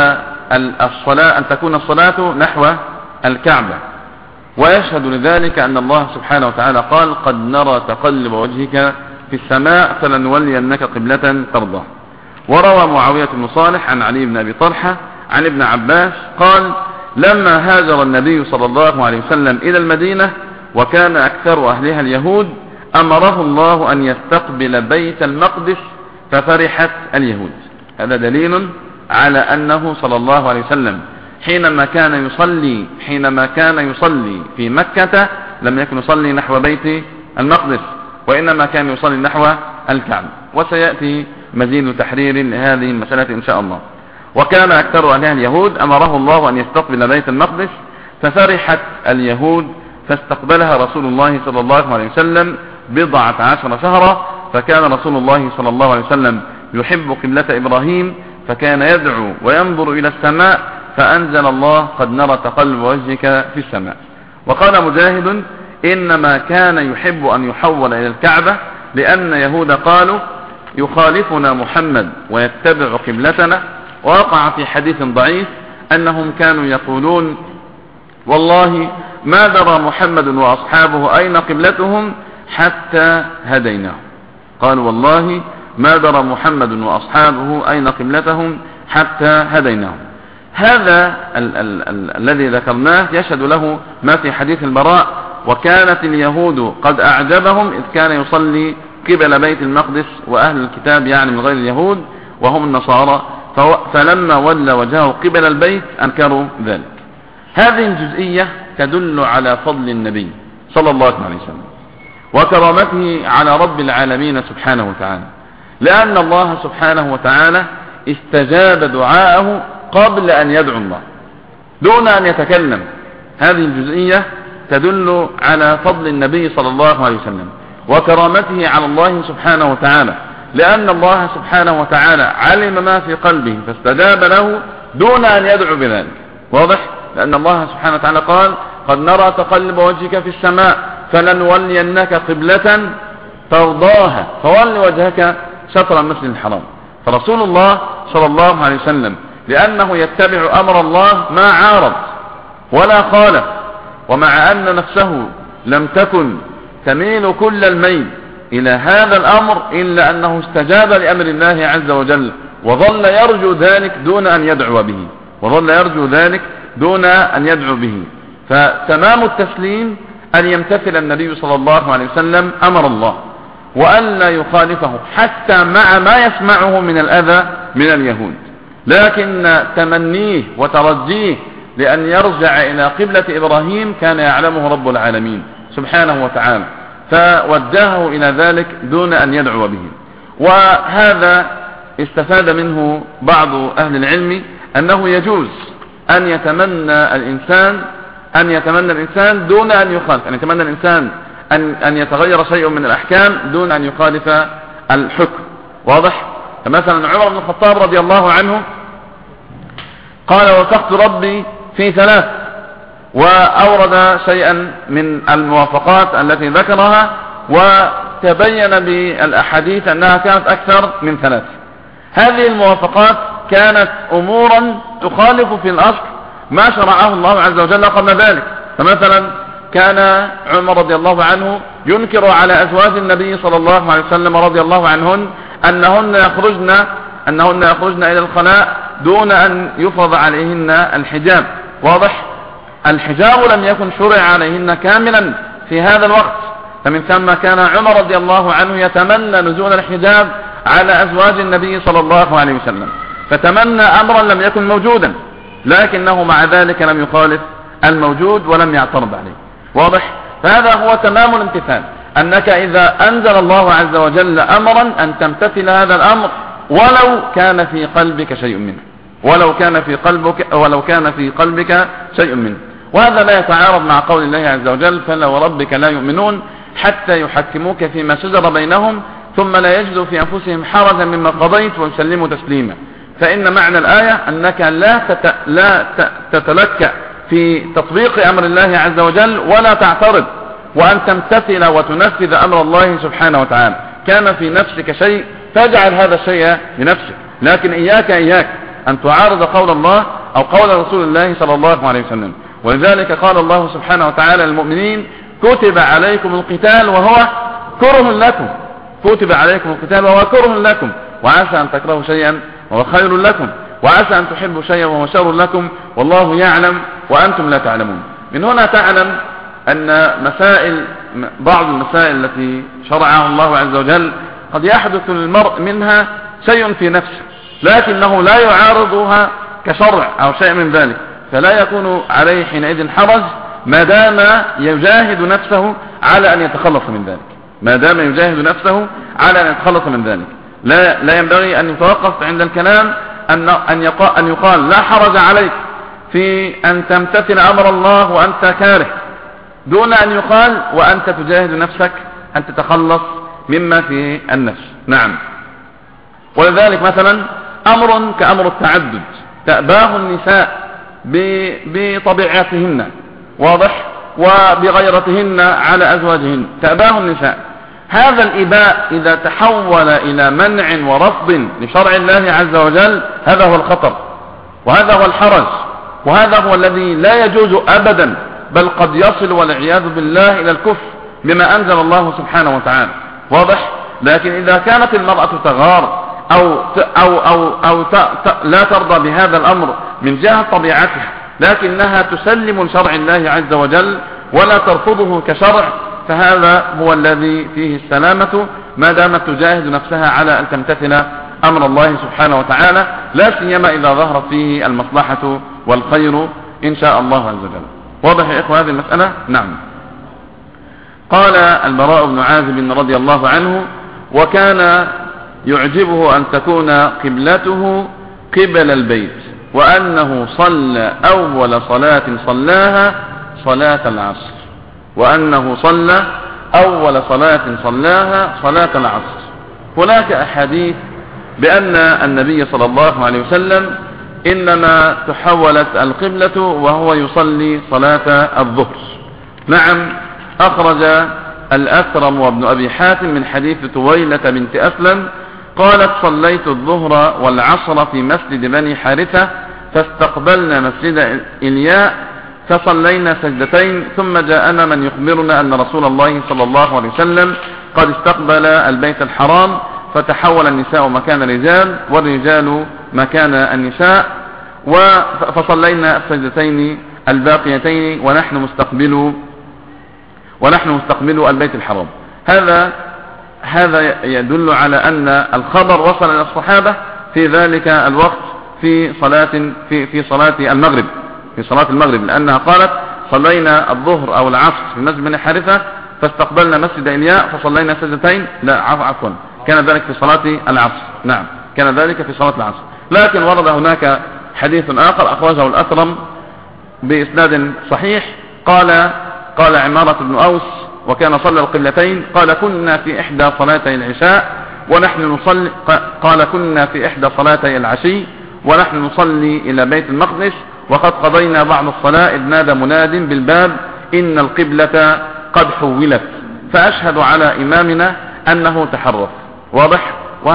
تكون الصلاة نحو الكعبة، ويشهد لذلك أن الله سبحانه وتعالى قال: قد نرى تقلب وجهك في السماء فلنولينك قبلة ترضاه. وروى معاوية بن صالح عن علي بن أبي طلحة عن ابن عباس قال: لما هاجر النبي صلى الله عليه وسلم إلى المدينة وكان أكثر أهلها اليهود أمره الله أن يستقبل بيت المقدس ففرحت اليهود. هذا دليل على أنه صلى الله عليه وسلم حينما كان يصلي في مكة لم يكن يصلي نحو بيت المقدس، وإنما كان يصلي نحو الكعبة، وسيأتي مزيد تحرير لهذه المسألة إن شاء الله. وكان أكثر أهلها اليهود أمره الله أن يستقبل بيت المقدس ففرحت اليهود، فاستقبلها رسول الله صلى الله عليه وسلم 14 شهرا. فكان رسول الله صلى الله عليه وسلم يحب قبلة إبراهيم، فكان يدعو وينظر إلى السماء، فأنزل الله: قد نرى تقلب وجهك في السماء. وقال مجاهد: إنما كان يحب أن يحول إلى الكعبة لأن يهود قالوا: يخالفنا محمد ويتبع قبلتنا. ووقع في حديث ضعيف أنهم كانوا يقولون: والله ما درى محمد وأصحابه أين قبلتهم حتى هديناهم. قالوا: والله ما درى محمد وأصحابه أين قبلتهم حتى هديناهم. هذا الذي ذكرناه يشهد له ما في حديث البراء: وكانت اليهود قد أعجبهم إذ كان يصلي قبل بيت المقدس، وأهل الكتاب يعني من غير اليهود وهم النصارى، فلما ولى وجهه قبل البيت أنكروا ذلك. هذه الجزئية تدل على فضل النبي صلى الله عليه وسلم وكرامته على رب العالمين سبحانه وتعالى، لأن الله سبحانه وتعالى استجاب دعاءه قبل أن يدعو الله دون أن يتكلم. هذه الجزئية تدل على فضل النبي صلى الله عليه وسلم وكرامته على الله سبحانه وتعالى، لأن الله سبحانه وتعالى علم ما في قلبه فاستجاب له دون أن يدعو بذلك. واضح؟ لأن الله سبحانه وتعالى قال: قد نرى تقلب وجهك في السماء فلنولينك قبلة ترضاها فول وجهك شطر المسجد الحرام. فرسول الله صلى الله عليه وسلم لأنه يتبع أمر الله ما عارض ولا خالف، ومع أن نفسه لم تكن تميل كل الميل إلى هذا الأمر إلا أنه استجاب لأمر الله عز وجل وظل يرجو ذلك دون أن يدعو به فتمام التسليم أن يمتثل النبي صلى الله عليه وسلم أمر الله وأن لا يخالفه حتى مع ما يسمعه من الأذى من اليهود، لكن تمنيه وترجيه لأن يرجع إلى قبلة إبراهيم كان يعلمه رب العالمين سبحانه وتعالى، فوجهه إلى ذلك دون أن يدعو به. وهذا استفاد منه بعض أهل العلم أنه يجوز أن يتمنى الإنسان دون أن يخالف، أن يتمنى الإنسان أن يتغير شيء من الأحكام دون أن يخالف الحكم. واضح؟ فمثلا عمر بن الخطاب رضي الله عنه قال: وثقت ربي في 3، وأورد شيئا من الموافقات التي ذكرها، وتبين بالأحاديث أنها كانت أكثر من 3. هذه الموافقات كانت أمورا تخالف في الأصل ما شرعه الله عز وجل قبل ذلك. فمثلا كان عمر رضي الله عنه ينكر على أزواج النبي صلى الله عليه وسلم رضي الله عنهن أنهن يخرجن إلى الخلاء دون أن يفرض عليهن الحجاب. واضح؟ الحجاب لم يكن شرع عليهن كاملا في هذا الوقت، فمن ثم كان عمر رضي الله عنه يتمنى نزول الحجاب على أزواج النبي صلى الله عليه وسلم، فتمنى أمرا لم يكن موجودا، لكنه مع ذلك لم يخالف الموجود ولم يعترض عليه. واضح؟ فهذا هو تمام الامتثال، أنك إذا أنزل الله عز وجل أمرا أن تمتثل هذا الأمر ولو كان في قلبك شيء منه، شيء منه. وهذا لا يتعارض مع قول الله عز وجل: فلا وربك لا يؤمنون حتى يحكموك فيما شجر بينهم ثم لا يجدوا في أنفسهم حرجا مما قضيت ويسلموا تسليما. فإن معنى الآية أنك لا تتلكأ في تطبيق أمر الله عز وجل ولا تعترض، وأن تمتثل وتنفذ أمر الله سبحانه وتعالى. كان في نفسك شيء فاجعل هذا الشيء بنفسك، لكن إياك أن تعارض قول الله أو قول رسول الله صلى الله عليه وسلم. ولذلك قال الله سبحانه وتعالى للمؤمنين: كتب عليكم القتال وهو كره لكم. كتب عليكم القتال وهو كره لكم، وعسى أن تكرهوا شيئا وهو خير لكم، وعسى أن تحبوا شيئا وهو شر لكم، والله يعلم وأنتم لا تعلمون. من هنا تعلم أن بعض المسائل التي شرعها الله عز وجل قد يحدث للمرء منها شيء في نفسه، لكنه لا يعارضها كشرع أو شيء من ذلك، فلا يكون عليه حينئذ حرج ما دام يجاهد نفسه على أن يتخلص من ذلك. ما دام يجاهد نفسه على أن يتخلص من ذلك، لا ينبغي أن يتوقف عند الكلام أن يقال لا حرج عليك في أن تمتثل أمر الله وأنت كاره، دون أن يقال وأنت تجاهد نفسك أن تتخلص مما في النفس. نعم. ولذلك مثلا أمر كأمر التعدد تأباه النساء بطبيعتهن، واضح، وبغيرتهن على أزواجهن، تأباه النساء. هذا الإباء إذا تحول إلى منع ورفض لشرع الله عز وجل، هذا هو الخطر، وهذا هو الحرج، وهذا هو الذي لا يجوز أبدا، بل قد يصل والعياذ بالله إلى الكفر بما أنزل الله سبحانه وتعالى، واضح. لكن إذا كانت المرأة تغار أو لا ترضى بهذا الأمر من جهة طبيعتها، لكنها تسلم لشرع الله عز وجل ولا ترفضه كشرع، فهذا هو الذي فيه السلامة، ما دامت تجاهد نفسها على أن تمتثل أمر الله سبحانه وتعالى، لا سيما إذا ظهرت فيه المصلحة والخير إن شاء الله عز وجل. واضح يا إخوة هذه المسألة؟ نعم. قال البراء بن عازب رضي الله عنه: وكان يعجبه أن تكون قبلته قبل البيت، وأنه صلى أول صلاة صلاها صلاة العصر، وأنه صلى أول صلاة صلاها صلاة العصر. هناك أحاديث بأن النبي صلى الله عليه وسلم إنما تحولت القبلة وهو يصلي صلاة الظهر. نعم، أخرج الأثرم وابن أبي حاتم من حديث تويلة بنت أسلم قالت: صليت الظهر والعصر في مسجد بني حارثة، فاستقبلنا مسجد إلياء فصلينا سجدتين، ثم جاءنا من يخبرنا أن رسول الله صلى الله عليه وسلم قد استقبل البيت الحرام، فتحول النساء مكان الرجال والرجال مكان النساء، فصلينا السجدتين الباقيتين ونحن مستقبل البيت الحرام. هذا يدل على أن الخبر وصل إلى الصحابة في ذلك الوقت في صلاة المغرب، لأنها قالت: صلينا الظهر أو العصر في مسجد بني حارثة، فاستقبلنا مسجد إلياء فصلينا سجدتين. لا، عفوا، كان ذلك في صلاة العصر. نعم، كان ذلك في صلاة العصر. لكن ورد هناك حديث آخر أخرجه الأثرم بإسناد صحيح، قال عمارة بن أوس: وكان صلى القبلتين، قال: كنا في إحدى صلاتي العشاء ونحن نصلي، قال: كنا في إحدى صلاتي العشي ونحن نصلي إلى بيت المقدس، وقد قضينا بعض الصلاة إذ نادى مناد بالباب: إن القبلة قد حولت، فأشهد على إمامنا أنه تحرف. واضح.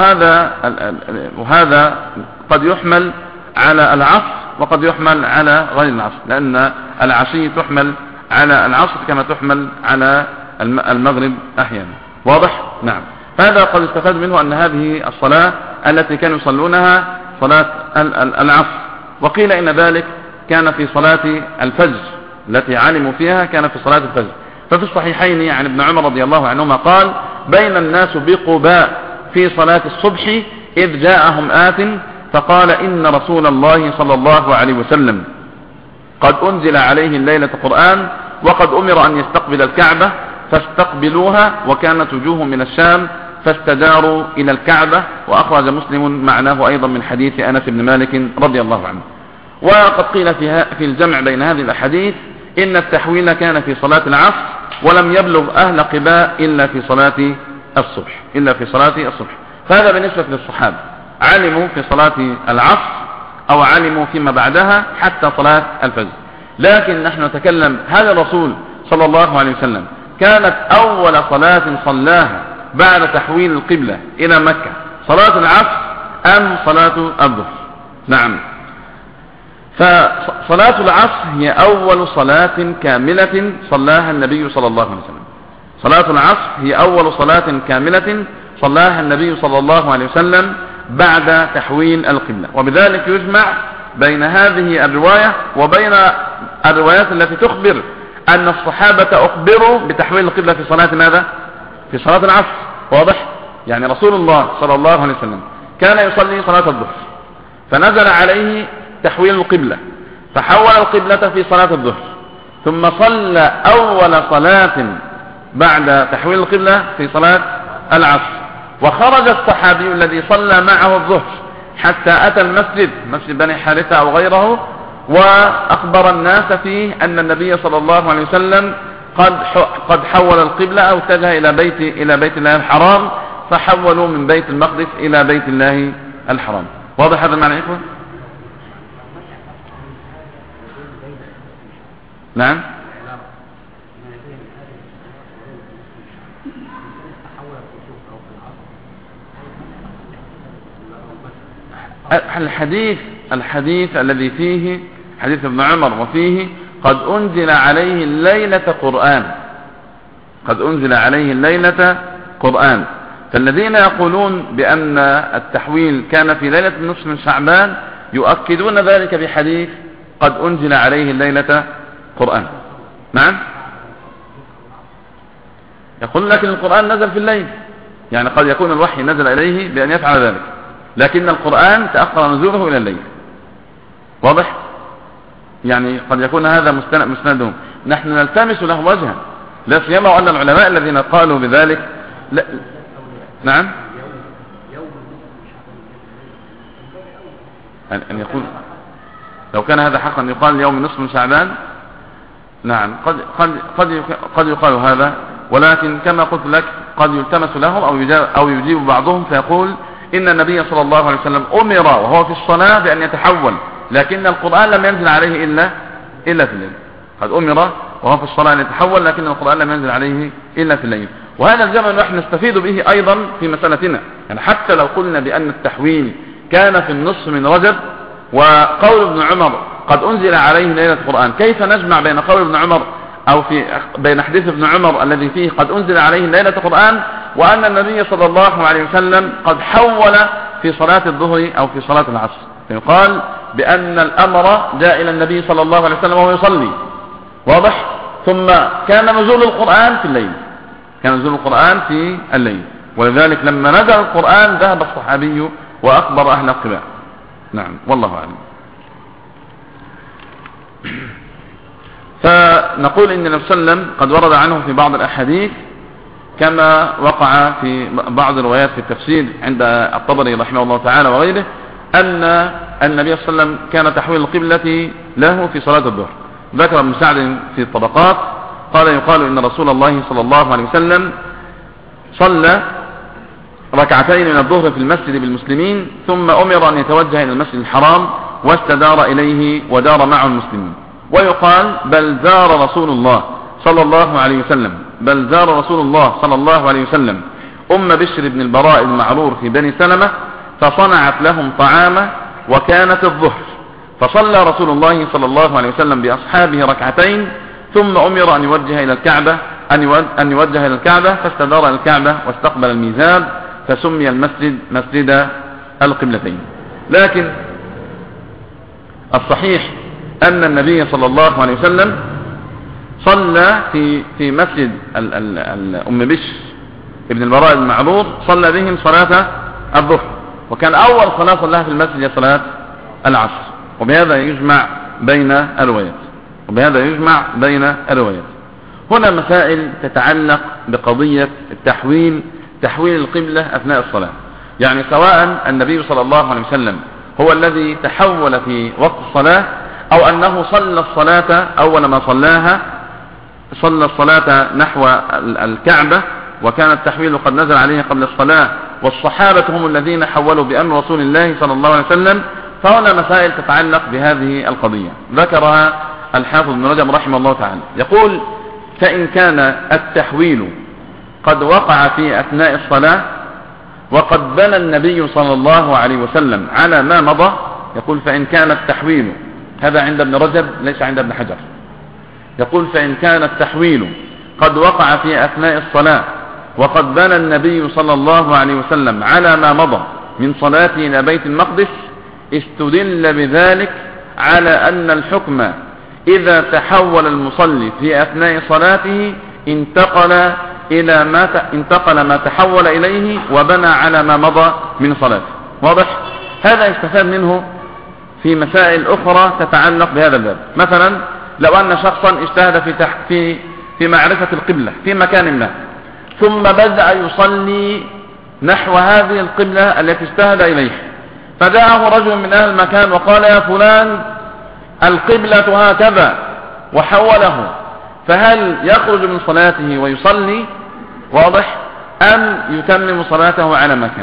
وهذا قد يحمل على العصر وقد يحمل على غير العصر، لأن العشي تحمل على العصر كما تحمل على المغرب أحيانا. واضح. نعم. فهذا قد استفاد منه أن هذه الصلاة التي كانوا يصلونها صلاة العصر، وقيل إن ذلك كان في صلاة الفجر التي علموا فيها، كان في صلاة الفجر. ففي الصحيحين عن ابن عمر رضي الله عنهما قال: بين الناس بقباء في صلاة الصبح إذ جاءهم آت فقال: إن رسول الله صلى الله عليه وسلم قد أنزل عليه الليلة قرآن، وقد أمر أن يستقبل الكعبة فاستقبلوها، وكانت وجوههم من الشام فاستداروا إلى الكعبة. وأخرج مسلم معناه أيضا من حديث أنس بن مالك رضي الله عنه. وقد قيل في الجمع بين هذه الأحاديث إن التحويل كان في صلاة العصر، ولم يبلغ أهل قباء إلا في صلاة الصبح. فهذا بالنسبة للصحابة، علموا في صلاة العصر أو علموا فيما بعدها حتى صلاة الفجر. لكن نحن نتكلم: هل الرسول صلى الله عليه وسلم كانت أول صلاة صلاها بعد تحويل القبلة إلى مكة صلاة العصر أم صلاة الظهر؟ نعم، فصلاة العصر هي أول صلاة كاملة صلاها النبي صلى الله عليه وسلم. صلاة العصر هي أول صلاة كاملة صلاها النبي صلى الله عليه وسلم بعد تحويل القبلة. وبذلك يجمع بين هذه الرواية وبين الروايات التي تخبر أن الصحابة أخبروا بتحويل القبلة في صلاة ماذا؟ في صلاة العصر. واضح؟ يعني رسول الله صلى الله عليه وسلم كان يصلي صلاة الظهر فنزل عليه تحويل القبلة فحول القبلة في صلاة الظهر، ثم صلى أول صلاة بعد تحويل القبلة في صلاة العصر، وخرج الصحابي الذي صلى معه الظهر حتى أتى المسجد، مسجد بني حارثة أو غيره، وأخبر الناس فيه أن النبي صلى الله عليه وسلم قد حول القبلة أو اتجه إلى بيت الله الحرام، فحولوا من بيت المقدس إلى بيت الله الحرام. واضح هذا المعنى يا إخوان؟ نعم. الحديث الذي فيه حديث ابن عمر وفيه قد أنزل عليه الليلة قرآن، قد أنزل عليه الليلة قرآن. فالذين يقولون بأن التحويل كان في ليلة النصف من شعبان يؤكدون ذلك بحديث قد أنزل عليه الليلة قرآن. نعم، يقول لكن القرآن نزل في الليل، يعني قد يكون الوحي نزل إليه بأن يفعل ذلك، لكن القرآن تأخر نزوله إلى الليل. واضح؟ يعني قد يكون هذا مسندهم، نحن نلتمس له وجها، لا سيما وأن العلماء الذين قالوا بذلك لا. نعم، أن يقول لو كان هذا حقا يقال يوم نصف من شعبان، نعم قد يقال هذا، ولكن كما قلت لك قد يلتمس لهم أو يجيب بعضهم فيقول إن النبي صلى الله عليه وسلم أمر وهو في الصلاة بأن يتحول، لكن القرآن لم ينزل عليه إلا في الليل. قد أمر وهو في الصلاة أن يتحول، لكن القرآن لم ينزل عليه إلا في الليل. وهذا الزمن نحن نستفيد به أيضا في مسألتنا، يعني حتى لو قلنا بأن التحويل كان في النصف من رجب وقول ابن عمر قد أنزل عليه ليلة القرآن، كيف نجمع بين قول ابن عمر أو بين حديث ابن عمر الذي فيه قد أنزل عليه ليلة القرآن وأن النبي صلى الله عليه وسلم قد حول في صلاة الظهر أو في صلاة العصر؟ فيقال بأن الأمر جاء إلى النبي صلى الله عليه وسلم وهو يصلي. واضح؟ ثم كان نزول القرآن في الليل، كان نزول القرآن في الليل، ولذلك لما نزل القرآن ذهب الصحابي وأخبر أهل القباء. نعم، والله أعلم. فنقول إن النبي صلى الله عليه وسلم قد ورد عنه في بعض الأحاديث كما وقع في بعض الروايات في التفسير عند الطبري رحمه الله تعالى وغيره أن النبي صلى الله عليه وسلم كان تحويل القبلة له في صلاة الظهر. ذكر ابن سعد في الطبقات قال يقال إن رسول الله صلى الله عليه وسلم صلى ركعتين من الظهر في المسجد بالمسلمين ثم أمر أن يتوجه إلى المسجد الحرام واستدار إليه ودار معه المسلمين. ويقال بل زار رسول الله صلى الله عليه وسلم أم بشر بن البراء المعرور في بني سلمة فصنعت لهم طعاما وكانت الظهر، فصلى رسول الله صلى الله عليه وسلم بأصحابه ركعتين ثم أمر أن يوجه إلى الكعبة فاستدار الكعبة واستقبل الميزاب فسمي المسجد مسجد القبلتين. لكن الصحيح أن النبي صلى الله عليه وسلم صلى في مسجد أم بشر ابن البراء المعرور، صلى بهم صلاة الظهر، وكان أول صلاة صلاها في المسجد هي صلاة العصر. وبهذا يجمع بين الروايات. هنا مسائل تتعلق بقضية تحويل القبلة أثناء الصلاة، يعني سواء النبي صلى الله عليه وسلم هو الذي تحول في وقت الصلاة أو أنه صلى الصلاة أول ما صلى الصلاة نحو الكعبة وكان التحويل قد نزل عليه قبل الصلاة والصحابة هم الذين حولوا بأمر رسول الله صلى الله عليه وسلم. فهنا مسائل تتعلق بهذه القضية ذكرها الحافظ ابن رجب رحمه الله تعالى. يقول فإن كان التحويل قد وقع في أثناء الصلاة وقد بنى النبي صلى الله عليه وسلم على ما مضى، يقول فإن كان التحويل، هذا عند ابن رجب ليس عند ابن حجر، يقول فإن كان التحويل قد وقع في أثناء الصلاة وقد بنى النبي صلى الله عليه وسلم على ما مضى من صلاته إلى بيت المقدس، استدل بذلك على أن الحكم إذا تحول المصلي في أثناء صلاته انتقل ما تحول إليه وبنى على ما مضى من صلاته. واضح؟ هذا يستفاد منه في مسائل أخرى تتعلق بهذا الباب. مثلا لو أن شخصا اجتهد في معرفة القبلة في مكان ما، ثم بدأ يصلي نحو هذه القبلة التي اجتهد إليها، فجاءه رجل من أهل المكان وقال يا فلان القبلة هكذا وحوله، فهل يخرج من صلاته ويصلي؟ واضح؟ أم يتمم صلاته على مكان؟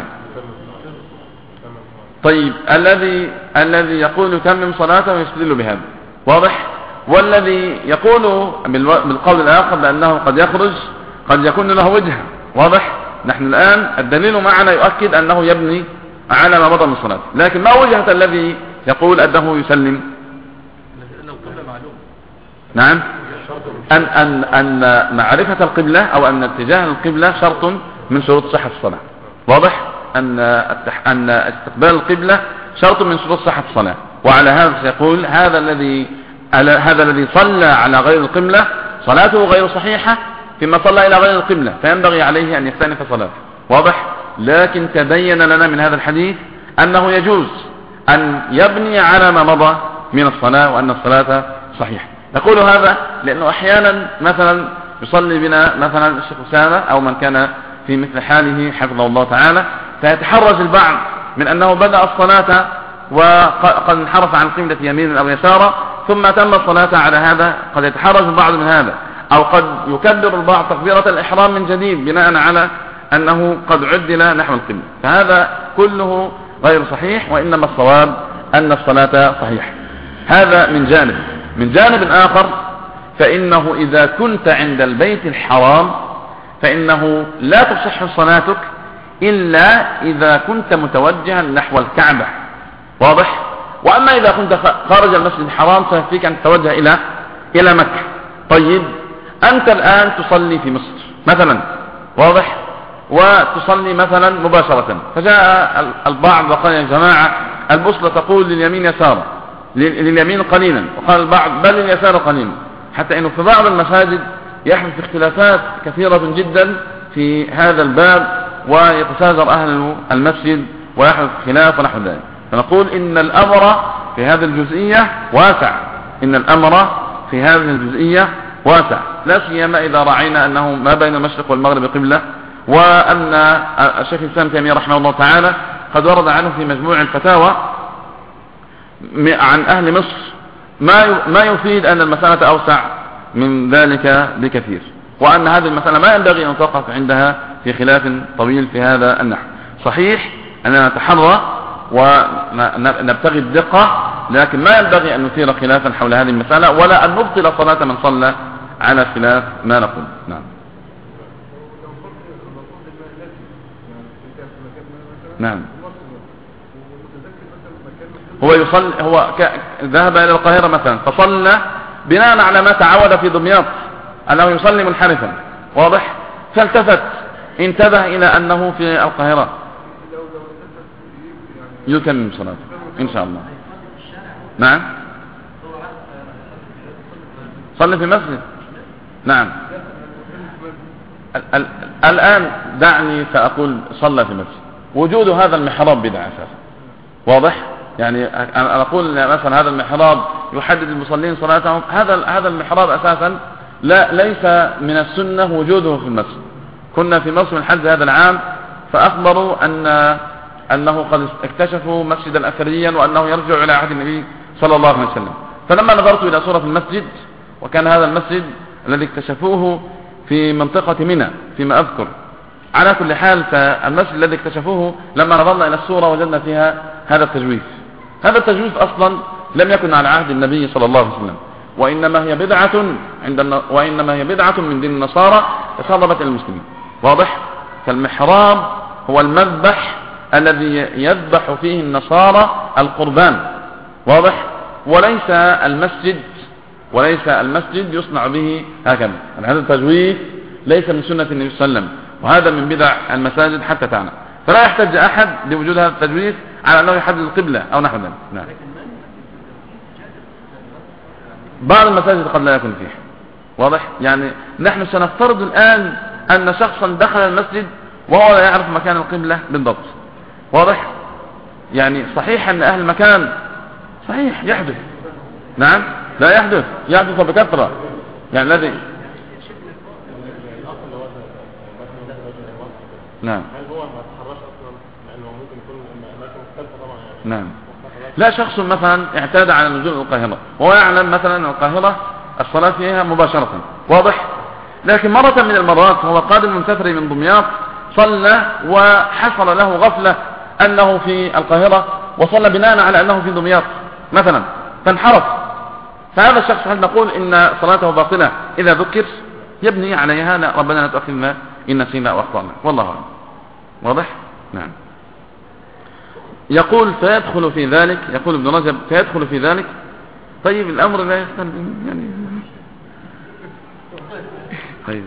طيب الذي يقول يتمم صلاته ويستدل بهذا. واضح؟ والذي يقول بالقول الآخر لأنه قد يخرج قد يكون له وجهة. واضح؟ نحن الآن الدليل معنا يؤكد أنه يبني على ما مضى من صلاته، لكن ما وجهة الذي يقول أنه يسلم؟ نعم، أن معرفة القبلة أو أن اتجاه القبلة شرط من شروط صحة الصلاة. واضح؟ أن استقبال القبلة شرط من شروط صحة الصلاة، وعلى هذا سيقول هذا الذي صلى على غير القبلة صلاته غير صحيحة فيما صلى إلى غير القبلة، فينبغي عليه أن يستأنف صلاته. واضح؟ لكن تبين لنا من هذا الحديث أنه يجوز أن يبني على ما مضى من الصلاة وأن الصلاة صحيحة. نقول هذا لأنه أحيانا مثلا يصلي بنا مثلا الشيخ أسامة أو من كان في مثل حاله حفظه الله تعالى، فيتحرج البعض من أنه بدأ الصلاة وقد انحرف عن قبلة يمين أو يسارا ثم تم الصلاة على هذا، قد يتحرج البعض من هذا، أو قد يكبر البعض تكبيرة الإحرام من جديد بناء على أنه قد عدل نحو القبلة، فهذا كله غير صحيح، وإنما الصواب أن الصلاة صحيحة. هذا من جانب. من جانب آخر فإنه إذا كنت عند البيت الحرام فإنه لا تصح صلاتك إلا إذا كنت متوجها نحو الكعبة. واضح؟ وأما إذا كنت خارج المسجد الحرام فيك أن تتوجه إلى مكة. طيب أنت الآن تصلي في مصر مثلا، واضح؟ وتصلي مثلا مباشرة، فجاء البعض وقال يا جماعة البوصلة تقول لليمين يسارا، لليمين قليلا، وقال البعض بل لليسار قليلا، حتى انه في بعض المساجد يحدث اختلافات كثيرة جدا في هذا الباب ويتساجر اهل المسجد ويحدث خلاف ونحو ذلك. فنقول ان الامر في هذه الجزئية واسع، ان الامر في هذه الجزئية واسع، لا سيما اذا راعينا انه ما بين المشرق والمغرب قبلة، وان الشيخ الإسلام تيمية رحمه الله تعالى قد ورد عنه في مجموع الفتاوى عن أهل مصر ما يفيد أن المسألة أوسع من ذلك بكثير، وأن هذه المسألة ما ينبغي أن توقف عندها في خلاف طويل في هذا النحو. صحيح أننا نتحرى ونبتغي الدقة، لكن ما ينبغي أن نثير خلافا حول هذه المسألة ولا أن نبطل صلاة من صلى على خلاف ما نقول. نعم. نعم. هو ذهب إلى القاهرة مثلا فصلى بناء على ما تعود في دمياط أنه يصلي منحرفا، واضح؟ فالتفت انتبه إلى أنه في القاهرة يكمل صلاته إن شاء الله. نعم. صلي في مسجد. نعم. الآن دعني فأقول صلى في مسجد. وجود هذا المحراب بدعة أساسا، واضح؟ يعني أنا أقول مثلا هذا المحراب يحدد المصلين صلاتهم، هذا المحراب أساسا ليس من السنة وجوده في المسجد. كنا في مصر من حد هذا العام فأخبروا أنه قد اكتشفوا مسجدا أثريا وأنه يرجع إلى عهد النبي صلى الله عليه وسلم. فلما نظرت إلى صورة المسجد، وكان هذا المسجد الذي اكتشفوه في منطقة منى فيما أذكر، على كل حال فالمسجد الذي اكتشفوه لما نظرنا إلى الصورة وجدنا فيها هذا التجويف. هذا التجويف أصلا لم يكن على عهد النبي صلى الله عليه وسلم، وإنما هي بدعة من دين النصارى تسربت إلى المسلمين. واضح؟ فالمحراب هو المذبح الذي يذبح فيه النصارى القربان. واضح؟ وليس المسجد يصنع به هكذا. هذا التجويف ليس من سنة النبي صلى الله عليه وسلم، وهذا من بدع المساجد حتى تعلم. فلا يحتج أحد بوجود هذا التجويف على أنه يحدد القبلة أو نحو ذلك. نعم. بعض المساجد قد لا يكون فيه. واضح؟ يعني نحن سنفترض الآن أن شخصا دخل المسجد وهو لا يعرف مكان القبلة بالضبط. واضح؟ يعني صحيح أن أهل المكان صحيح يحدث. نعم، لا يحدث بكثرة. يعني الذي نعم هل هو ما تحرش اصلا لانه ممكن يكون اماكن مختلفه طبعا يعني؟ نعم. لا، شخص مثلا اعتاد على نزول القاهرة وهو يعلم مثلا ان القاهرة الصلاة فيها مباشرة. واضح؟ لكن مرة من المرات هو قادم من سفره من دمياط، صلى وحصل له غفلة انه في القاهرة وصلى بناء على انه في دمياط مثلا، فانحرف. فهذا الشخص هل نقول ان صلاته باطلة اذا ذكر؟ يبني عليها لا، ربنا لا تؤاخذنا إن نسينا واخطأنا، والله أعلم. واضح؟ نعم. يقول فيدخل في ذلك، يقول ابن رجب فيدخل في ذلك. طيب الأمر لا يستلزم يعني طيب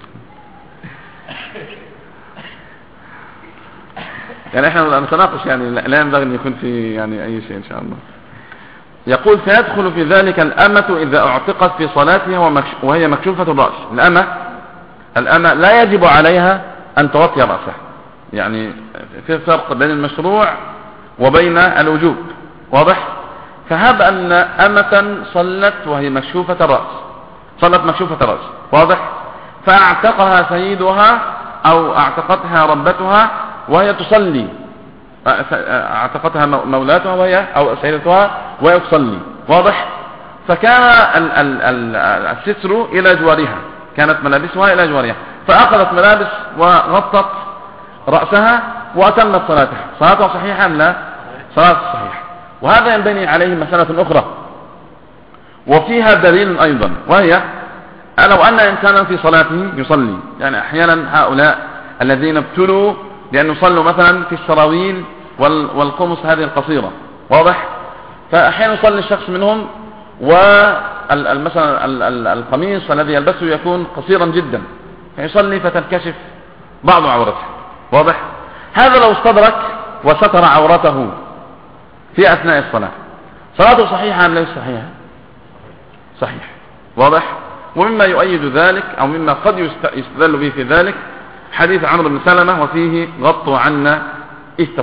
يعني احنا نتناقش، يعني لا ينبغي ان يكون في يعني اي شيء ان شاء الله. يقول فيدخل في ذلك الأمة إذا اعتقت في صلاتها وهي مكشوفة الرأس. الأمة لا يجب عليها أن توطي رأسها، يعني في فرق بين المشروع وبين الوجوب. واضح؟ فهب أن أمة صلت وهي مكشوفة الرأس، واضح؟ فاعتقها سيدها أو اعتقتها ربتها وهي تصلي، اعتقتها مولاتها وهي أو سيدتها وهي تصلي. واضح؟ فكان الستر إلى جوارها، كانت ملابسها إلى جوارها، فأخذت ملابس وغطت رأسها وأتمت صلاتها صحيحة أم لا؟ صلاة صحيحة. وهذا ينبني عليه مسألة أخرى وفيها دليل أيضا، وهي لو أن إنسانا في صلاته يصلي، يعني أحيانا هؤلاء الذين ابتلوا لأن يصلوا مثلا في السراويل والقمص هذه القصيرة. واضح؟ فأحيانا يصلي الشخص منهم ومثلا القميص الذي يلبسه يكون قصيرا جدا، فيصلي فتنكشف بعض عورته. واضح؟ هذا لو استدرك وستر عورته في أثناء الصلاة، صلاته صحيحة أم ليس صحيحة؟ صحيح. واضح؟ ومما يؤيد ذلك أو مما قد يستدل به في ذلك حديث عمرو بن سلمة وفيه غطوا عنا إست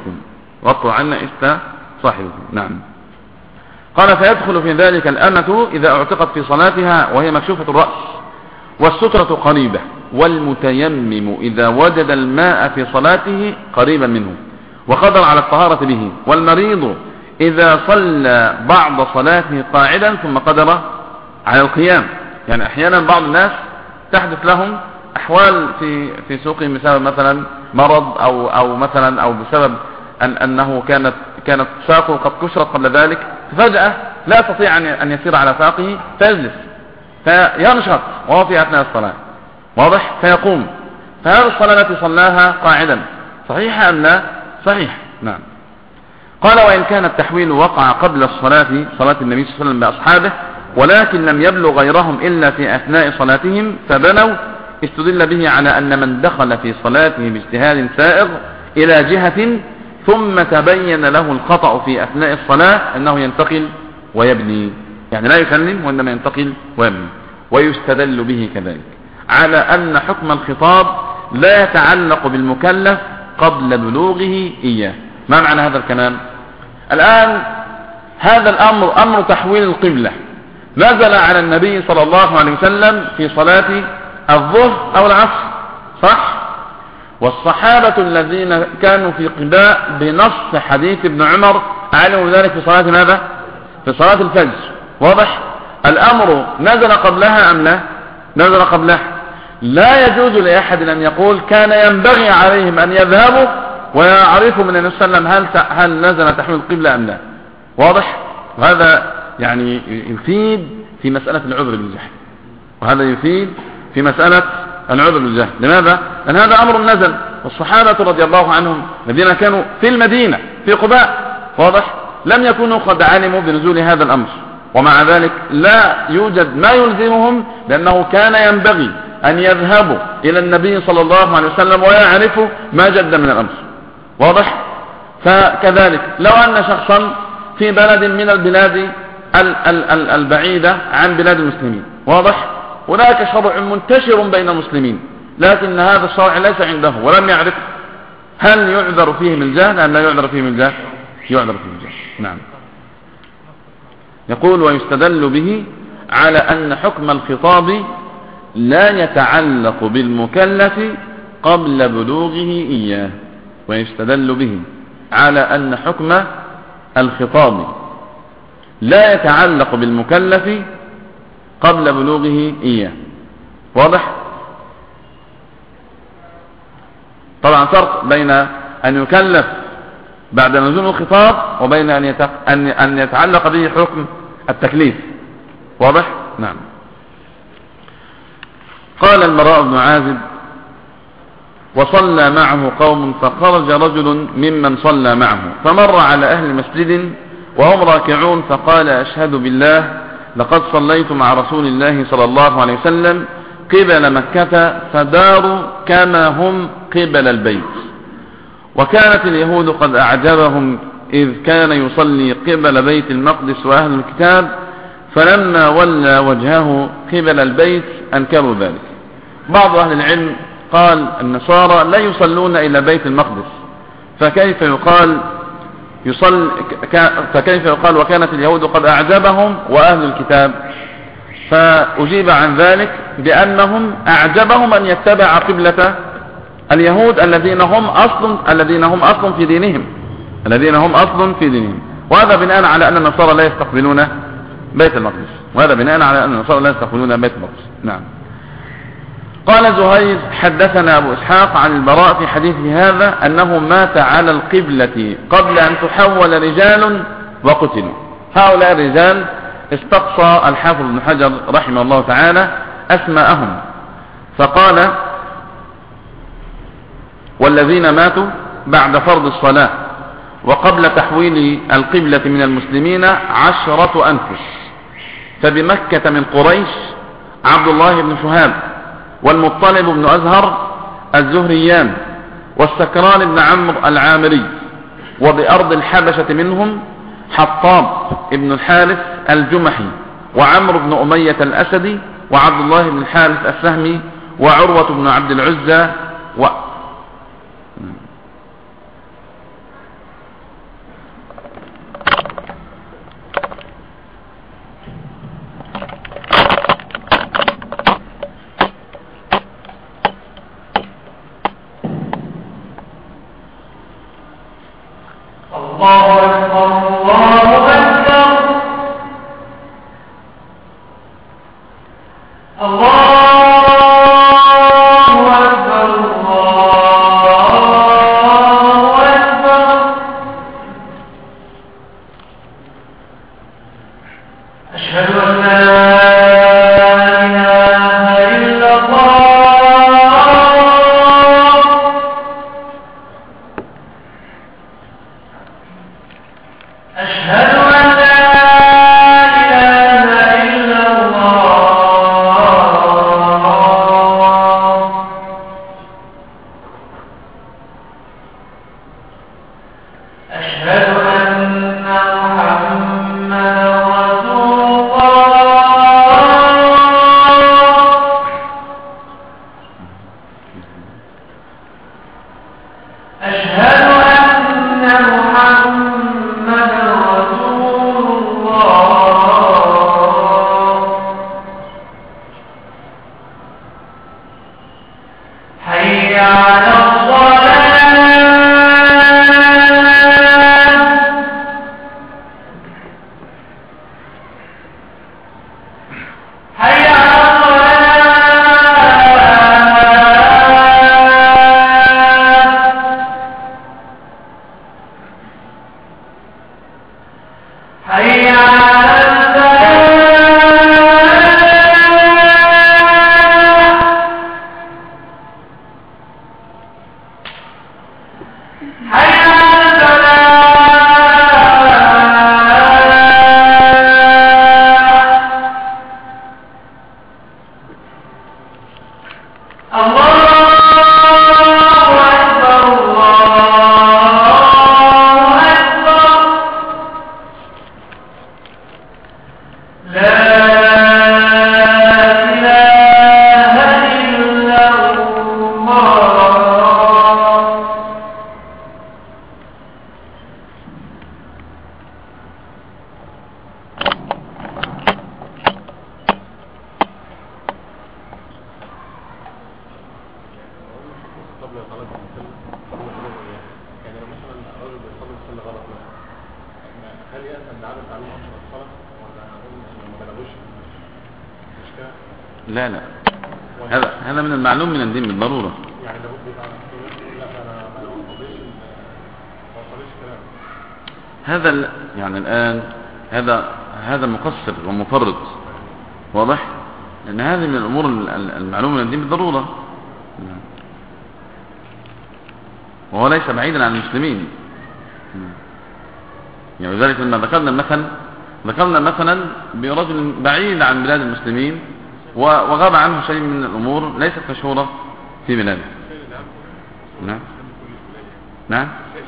صاحبكم. نعم. قال فيدخل في ذلك الأمة إذا اعتقت في صلاتها وهي مكشوفة الرأس والسترة قريبة، والمتيمم إذا وجد الماء في صلاته قريبا منه وقدر على الطهارة به، والمريض إذا صلى بعض صلاته قاعدا ثم قدر على القيام. يعني أحيانا بعض الناس تحدث لهم أحوال في سوقهم بسبب مثلا مرض أو مثلا أو بسبب أنه كانت ساقه قد كسرت قبل ذلك، ففجأة لا يستطيع أن يسير على ساقه فيجلس فينشط وهو في أثناء الصلاة. واضح؟ فيقوم. فهذه الصلاة التي صلاها قاعدا صحيحة أم لا؟ صحيح. نعم. قال وإن كان التحويل وقع قبل صلاة النبي صلى الله عليه وسلم بأصحابه ولكن لم يبلغ غيرهم إلا في أثناء صلاتهم فبنوا، استدل به على أن من دخل في صلاته باجتهاد سائغ إلى جهة ثم تبين له الخطأ في أثناء الصلاة أنه ينتقل ويبني، يعني لا يسلم وإنما ينتقل ويبني. ويستدل به كذلك على أن حكم الخطاب لا يتعلق بالمكلف قبل بلوغه إياه. ما معنى هذا الكلام؟ الآن هذا الأمر أمر تحويل القبلة نزل على النبي صلى الله عليه وسلم في صلاة الظهر أو العصر، صح؟ والصحابة الذين كانوا في قباء بنص حديث ابن عمر علموا ذلك في صلاة ماذا؟ في صلاة الفجر. واضح؟ الأمر نزل قبلها أم لا؟ نزل قبلها. لا يجوز لأحد أن يقول كان ينبغي عليهم أن يذهبوا ويعرفوا من النبي صلى الله عليه وسلم هل نزل تحويل القبلة أم لا. واضح؟ وهذا يعني يفيد في مسألة العذر بالجهل، وهذا يفيد في مسألة العذر بالجهل. لماذا؟ لأن هذا أمر نزل، والصحابة رضي الله عنهم الذين كانوا في المدينة في قباء، واضح، لم يكونوا قد علموا بنزول هذا الأمر، ومع ذلك لا يوجد ما يلزمهم، لأنه كان ينبغي أن يذهبوا إلى النبي صلى الله عليه وسلم ويعرفوا ما جد من الأمر، واضح. فكذلك لو أن شخصا في بلد من البلاد البعيدة عن بلاد المسلمين، واضح، هناك شرع منتشر بين المسلمين، لكن هذا الشرع ليس عنده ولم يعرف، هل يعذر فيه بالجهل أم لا يعذر فيه بالجهل؟ يعذر فيه بالجهل. نعم. يقول: ويستدل به على أن حكم الخطاب لا يتعلق بالمكلف قبل بلوغه إياه. ويستدل به على أن حكم الخطاب لا يتعلق بالمكلف قبل بلوغه إياه، واضح. طبعا فرق بين أن يكلف بعد نزول الخطاب وبين أن يتعلق به حكم التكليف، واضح. نعم. قال البراء بن عازب: وصلى معه قوم فخرج رجل ممن صلى معه فمر على أهل مسجد وهم راكعون فقال: أشهد بالله لقد صليت مع رسول الله صلى الله عليه وسلم قبل مكة فداروا كما هم قبل البيت. وكانت اليهود قد أعجبهم إذ كان يصلي قبل بيت المقدس وأهل الكتاب، فلما ولى وجهه قبل البيت أنكروا ذلك. بعض أهل العلم قال: النصارى لا يصلون إلى بيت المقدس، فكيف يقال وكانت اليهود قد أعجبهم وأهل الكتاب؟ فأجيب عن ذلك بأنهم أعجبهم أن يتبع قبلة اليهود الذين هم أصل في دينهم، وهذا بناء على أن النصارى لا يستقبلون بيت المقدس. نعم. قال زهير: حدثنا أبو إسحاق عن البراء في حديثه هذا أنه مات على القبلة قبل أن تحول رجال وقتلوا. هؤلاء الرجال استقصى الحافظ ابن حجر رحمه الله تعالى أسماءهم، فقال: والذين ماتوا بعد فرض الصلاة وقبل تحويل القبلة من المسلمين 10 أنفس. فبمكة من قريش عبد الله بن شهاب والمطلب بن أزهر الزهريان والسكران بن عمرو العامري، وبأرض الحبشة منهم حطاب بن الحارث الجمحي وعمرو بن أمية الأسدي وعبد الله بن الحارث السهمي وعروة بن عبد العزى لا لا، هذا من المعلوم من الدين بالضرورة. يعني لابد لا انا ما وصلش كلام. هذا يعني الآن هذا مقصر ومفرط، واضح؟ لأن هذه من الأمور المعلومة من الدين بالضرورة، وهو ليس بعيدا عن المسلمين. يعني لذلك لما ذكرنا مثلا برجل بعيد عن بلاد المسلمين وغاب عنه شيء من الأمور ليست مشهورة في بلاده. نعم نعم.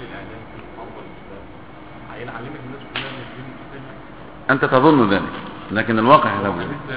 أنت تظن ذلك، لكن الواقع هذا.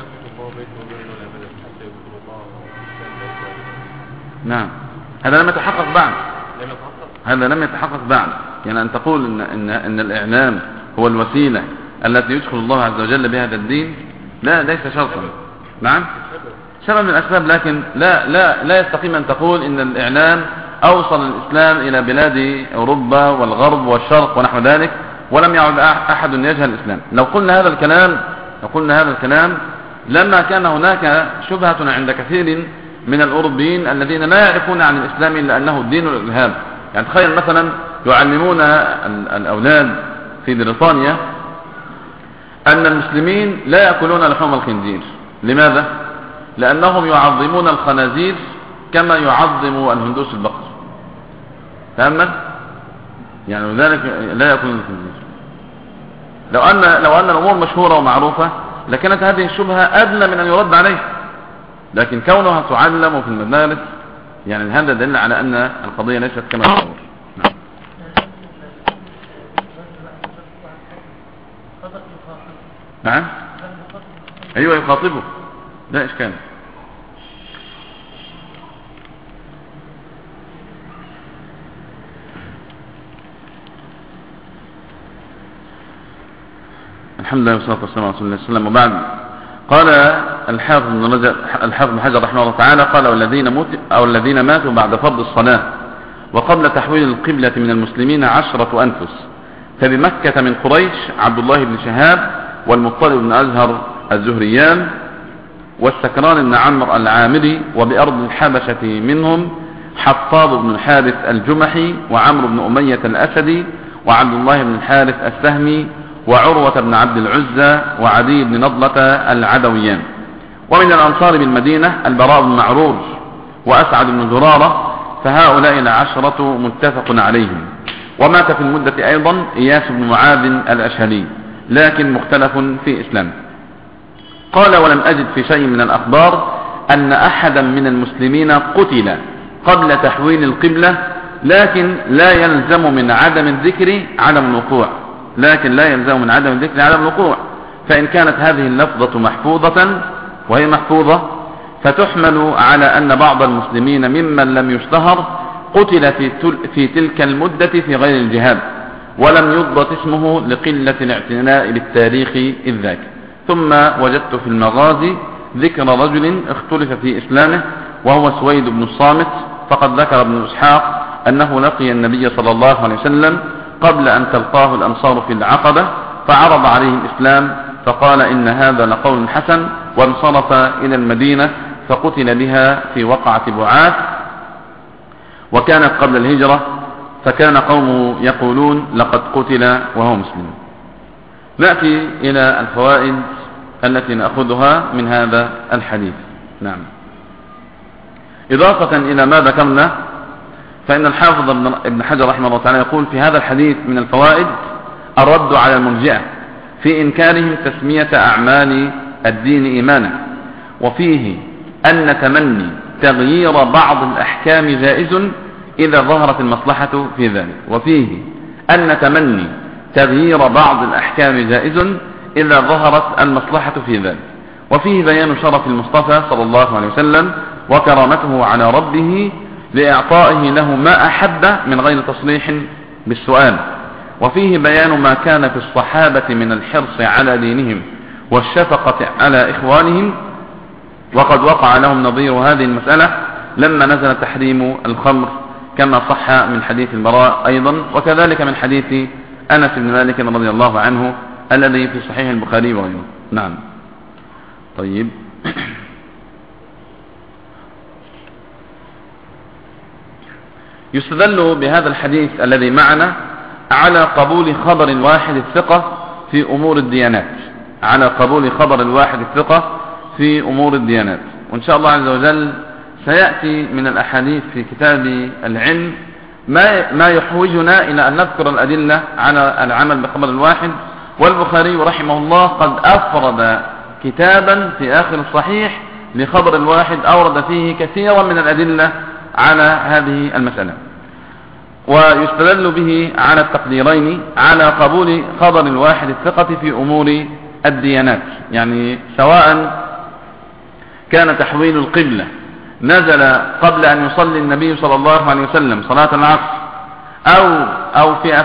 نعم، هذا لم يتحقق بعد. هذا لم يتحقق بعد. يعني أن تقول إن الإعلام هو الوسيلة التي يدخل الله عز وجل بهذا الدين، لا، ليس شرطا. نعم، سبب من الأسباب، لكن لا يستقيم أن تقول إن الإعلام أوصل الإسلام إلى بلاد أوروبا والغرب والشرق ونحو ذلك، ولم يعد أحد يجهل الإسلام. لو قلنا هذا الكلام لما كان هناك شبهة عند كثير من الأوروبيين الذين لا يعرفون عن الإسلام إلا أنه دين الإرهاب. يعني تخيل مثلا يعلمون الأولاد في بريطانيا أن المسلمين لا يأكلون لحوم الخنزير. لماذا؟ لأنهم يعظمون الخنازير كما يعظم الهندوس البقر. فهمت؟ يعني لذلك لا يأكلون الخنزير. لو أن الأمور مشهورة ومعروفة لكانت هذه الشبهة أدنى من أن يرد عليه، لكن كونها تعلم في المدارس يعني هذا دل على أن القضية ليست كما تقول. نعم، أيوة يخاطبه، لا إشكال. الحمد لله والصلاة والسلام على رسول الله صلى الله عليه وسلم. وبعد، قال الحافظ بن حجر رحمه الله تعالى: قال والذين ماتوا بعد فرض الصلاة وقبل تحويل القبلة من المسلمين 10 أنفس، فبمكة من قريش عبد الله بن شهاب والمطلب بن أزهر الزهريان والسكران بن عمرو العامري، وبأرض الحبشة منهم حطاب بن الحارث الجمحي وعمرو بن أمية الأسدي وعبد الله بن الحارث السهمي وعروة بن عبد العزى وعدي بن نضلة العدويان. ومن الأنصار بالمدينة البراء بن معرور وأسعد بن زرارة، فهؤلاء 10 متفق عليهم. ومات في المدة أيضا إياس بن معاذ الأشهلي، لكن مختلف في إسلام. قال: ولم أجد في شيء من الأخبار أن أحدا من المسلمين قتل قبل تحويل القبلة، لكن لا يلزم من عدم الذكر عدم الوقوع، فإن كانت هذه اللفظة محفوظة، وهي محفوظة، فتحمل على أن بعض المسلمين ممن لم يشتهر قتل في تلك المدة في غير الجهاد، ولم يضبط اسمه لقلة الاعتناء بالتاريخ إذ ذاك. ثم وجدت في المغازي ذكر رجل اختلف في إسلامه، وهو سويد بن الصامت، فقد ذكر ابن إسحاق أنه لقي النبي صلى الله عليه وسلم قبل أن تلقاه الأنصار في العقبة، فعرض عليه الإسلام، فقال: إن هذا لقول حسن، وانصرف إلى المدينة فقتل بها في وقعة بعاث، وكانت قبل الهجرة، فكان قومه يقولون: لقد قتل وهو مسلم. نأتي إلى الفوائد التي نأخذها من هذا الحديث. نعم، إضافة إلى ما ذكرنا، فإن الحافظ ابن حجر رحمه الله تعالى يقول في هذا الحديث من الفوائد الرد على المرجئة في إنكارهم تسمية أعمال الدين إيمانا، وفيه أن تمني تغيير بعض الأحكام جائز إذا ظهرت المصلحة في ذلك، وفيه أن تمني تغيير بعض الأحكام جائز إذا ظهرت المصلحة في ذلك، وفيه بيان شرف المصطفى صلى الله عليه وسلم وكرامته على ربه لإعطائه له ما أحب من غير تصريح بالسؤال، وفيه بيان ما كان في الصحابة من الحرص على دينهم والشفقة على إخوانهم، وقد وقع لهم نظير هذه المسألة لما نزل تحريم الخمر كما صح من حديث البراء أيضا، وكذلك من حديث أنس بن مالك رضي الله عنه الذي في صحيح البخاري وغيره. نعم. طيب. يستدل بهذا الحديث الذي معنا على قبول خبر الواحد الثقة في أمور الديانات، على قبول خبر الواحد الثقة في أمور الديانات، وإن شاء الله عز وجل سيأتي من الأحاديث في كتاب العلم ما يحوجنا إلى أن نذكر الأدلة على العمل بخبر الواحد. والبخاري رحمه الله قد أفرد كتابا في آخر الصحيح لخبر الواحد أورد فيه كثيرا من الأدلة على هذه المسألة، ويستدل به على التقديرين على قبول خبر الواحد الثقة في أمور الديانات، يعني سواء كان تحويل القبلة نزل قبل أن يصلي النبي صلى الله عليه وسلم صلاة العصر أو في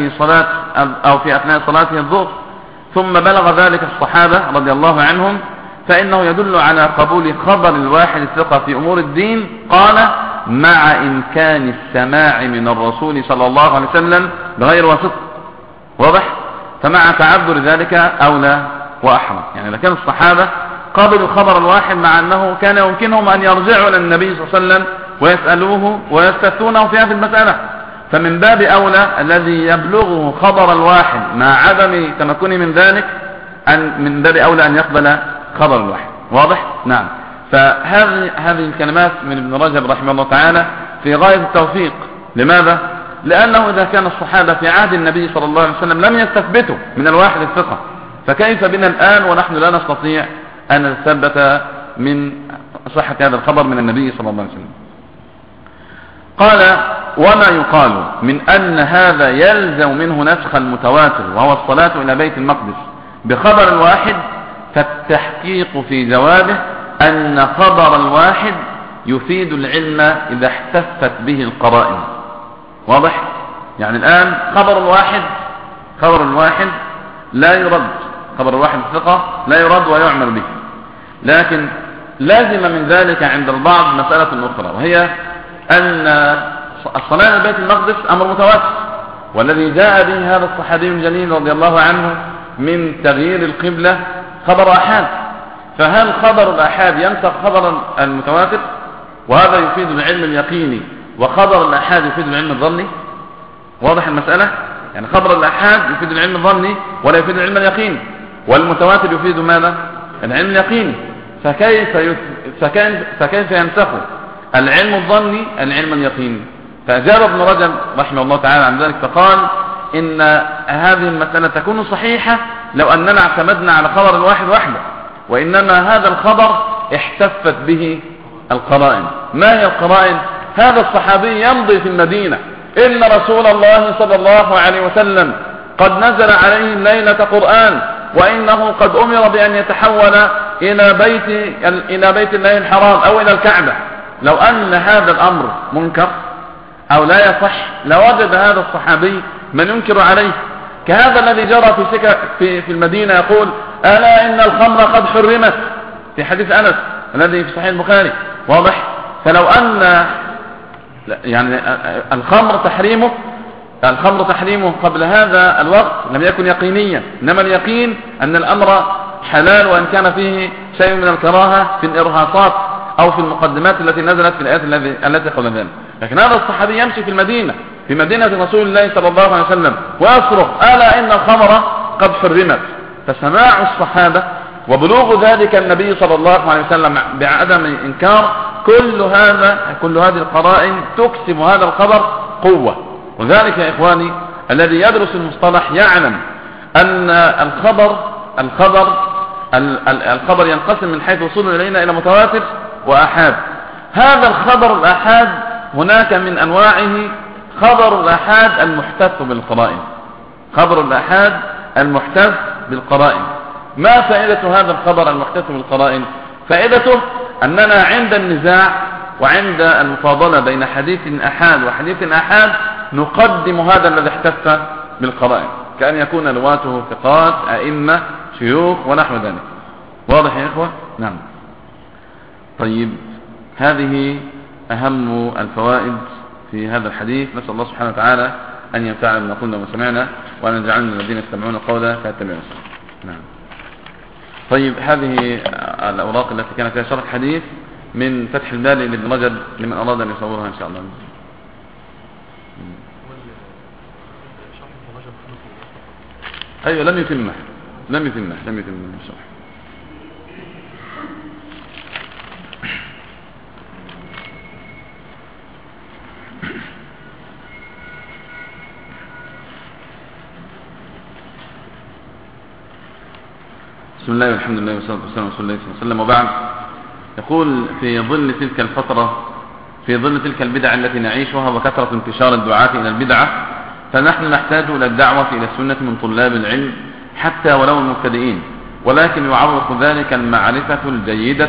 أثناء صلاته الظهر ثم بلغ ذلك الصحابة رضي الله عنهم، فإنه يدل على قبول خبر الواحد الثقة في أمور الدين، قال مع إمكان السماع من الرسول صلى الله عليه وسلم بغير واسطة. واضح؟ فمع تعذر ذلك أولى وأحرى. يعني إذا كان الصحابة قبلوا خبر الواحد مع أنه كان يمكنهم أن يرجعوا للنبي صلى الله عليه وسلم ويسألوه ويستفتونه في هذه المسألة، فمن باب أولى الذي يبلغه خبر الواحد مع عدم تمكنه من ذلك من باب أولى أن يقبل خبر الواحد. واضح؟ نعم. فهذه الكلمات من ابن رجب رحمه الله تعالى في غاية التوفيق. لماذا؟ لأنه إذا كان الصحابة في عهد النبي صلى الله عليه وسلم لم يستثبتوا من الواحد الثقة، فكيف بنا الآن ونحن لا نستطيع أن نثبت من صحة هذا الخبر من النبي صلى الله عليه وسلم. قال وما يقال من أن هذا يلزم منه نسخ المتواتر وهو الصلاة إلى بيت المقدس بخبر الواحد، فالتحقيق في جوابه أن خبر الواحد يفيد العلم إذا احتفت به القرائن. واضح؟ يعني الآن خبر الواحد لا يرد، خبر الواحد الثقة لا يرد ويعمل به، لكن لازم من ذلك عند البعض مسألة أخرى، وهي أن الصلاة إلى بيت المقدس أمر متواتر، والذي جاء به هذا الصحابي الجليل رضي الله عنه من تغيير القبلة خبر أحاد، فهل خبر الأحاد ينسخ خبر المتواتر؟ وهذا يفيد العلم اليقيني، وخبر الأحاد يفيد العلم الظني. واضح المسألة؟ يعني خبر الأحاد يفيد العلم الظني ولا يفيد العلم اليقيني، والمتواتر يفيد ماذا؟ العلم اليقيني. فكيف ينسخ العلم الظني العلم اليقيني؟ فأجاب ابن رجب رحمه الله تعالى عن ذلك فقال إن هذه المسألة تكون صحيحة لو أننا اعتمدنا على خبر الواحد وحده، وإنما هذا الخبر احتفت به القرائن. ما هي القرائن؟ هذا الصحابي يمضي في المدينة، إن رسول الله صلى الله عليه وسلم قد نزل عليه ليلة قرآن، وإنه قد أمر بأن يتحول إلى بيت الله الحرام أو إلى الكعبة. لو أن هذا الأمر منكر أو لا يصح لوجد هذا الصحابي من ينكر عليه، كهذا الذي جرى في المدينة يقول ألا إن الخمر قد حرمت في حديث أنس الذي في صحيح البخاري. واضح؟ فلو أن يعني الخمر تحريمه قبل هذا الوقت لم يكن يقينيا، إنما اليقين أن الأمر حلال، وأن كان فيه شيء من الكراهة في الإرهاصات أو في المقدمات التي نزلت في الآيات التي قبل ذلك. لكن هذا الصحابي يمشي في المدينة، في مدينة رسول الله صلى الله عليه وسلم، ويصرخ ألا إن الخمر قد حرمت. فسماع الصحابة وبلوغ ذلك النبي صلى الله عليه وسلم بعدم إنكار، كل هذه القرائن تكسب هذا الخبر قوة. وذلك يا إخواني الذي يدرس المصطلح يعلم أن الخبر ينقسم من حيث وصوله إلينا إلى متواتر وأحاد. هذا الخبر الأحاد هناك من أنواعه خبر الأحاد المحتف بالقرائن. خبر الأحاد المحتف بالقرائن. ما فائدة هذا الخبر المحتف بالقرائن؟ فائدته أننا عند النزاع وعند المفاضلة بين حديث أحاد وحديث أحاد نقدم هذا الذي احتف بالقرائن، كأن يكون رواته ثقات أئمة شيوخ ونحو ذلك. واضح يا إخوة؟ نعم. طيب، هذه أهم الفوائد في هذا الحديث. نسأل الله سبحانه وتعالى أن ينفعنا بما قلنا وسمعنا، وأن يجعلنا الذين يستمعون القول فيتبعون. نعم. طيب، هذه الأوراق التي كانت فيها شرح حديث من فتح الباري لابن رجب لمن أراد أن يصورها إن شاء الله. أيوة، لم يتمه الشرح. بسم الله والحمد لله والصلاة والسلام على رسول الله صلى الله عليه وسلم، وبعد. يقول: في ظل تلك الفترة، في ظل تلك البدع التي نعيشها وكثرة انتشار الدعاة إلى البدعة، فنحن نحتاج إلى الدعوة إلى السنة من طلاب العلم حتى ولو المبتدئين، ولكن يعوق ذلك المعرفة الجيدة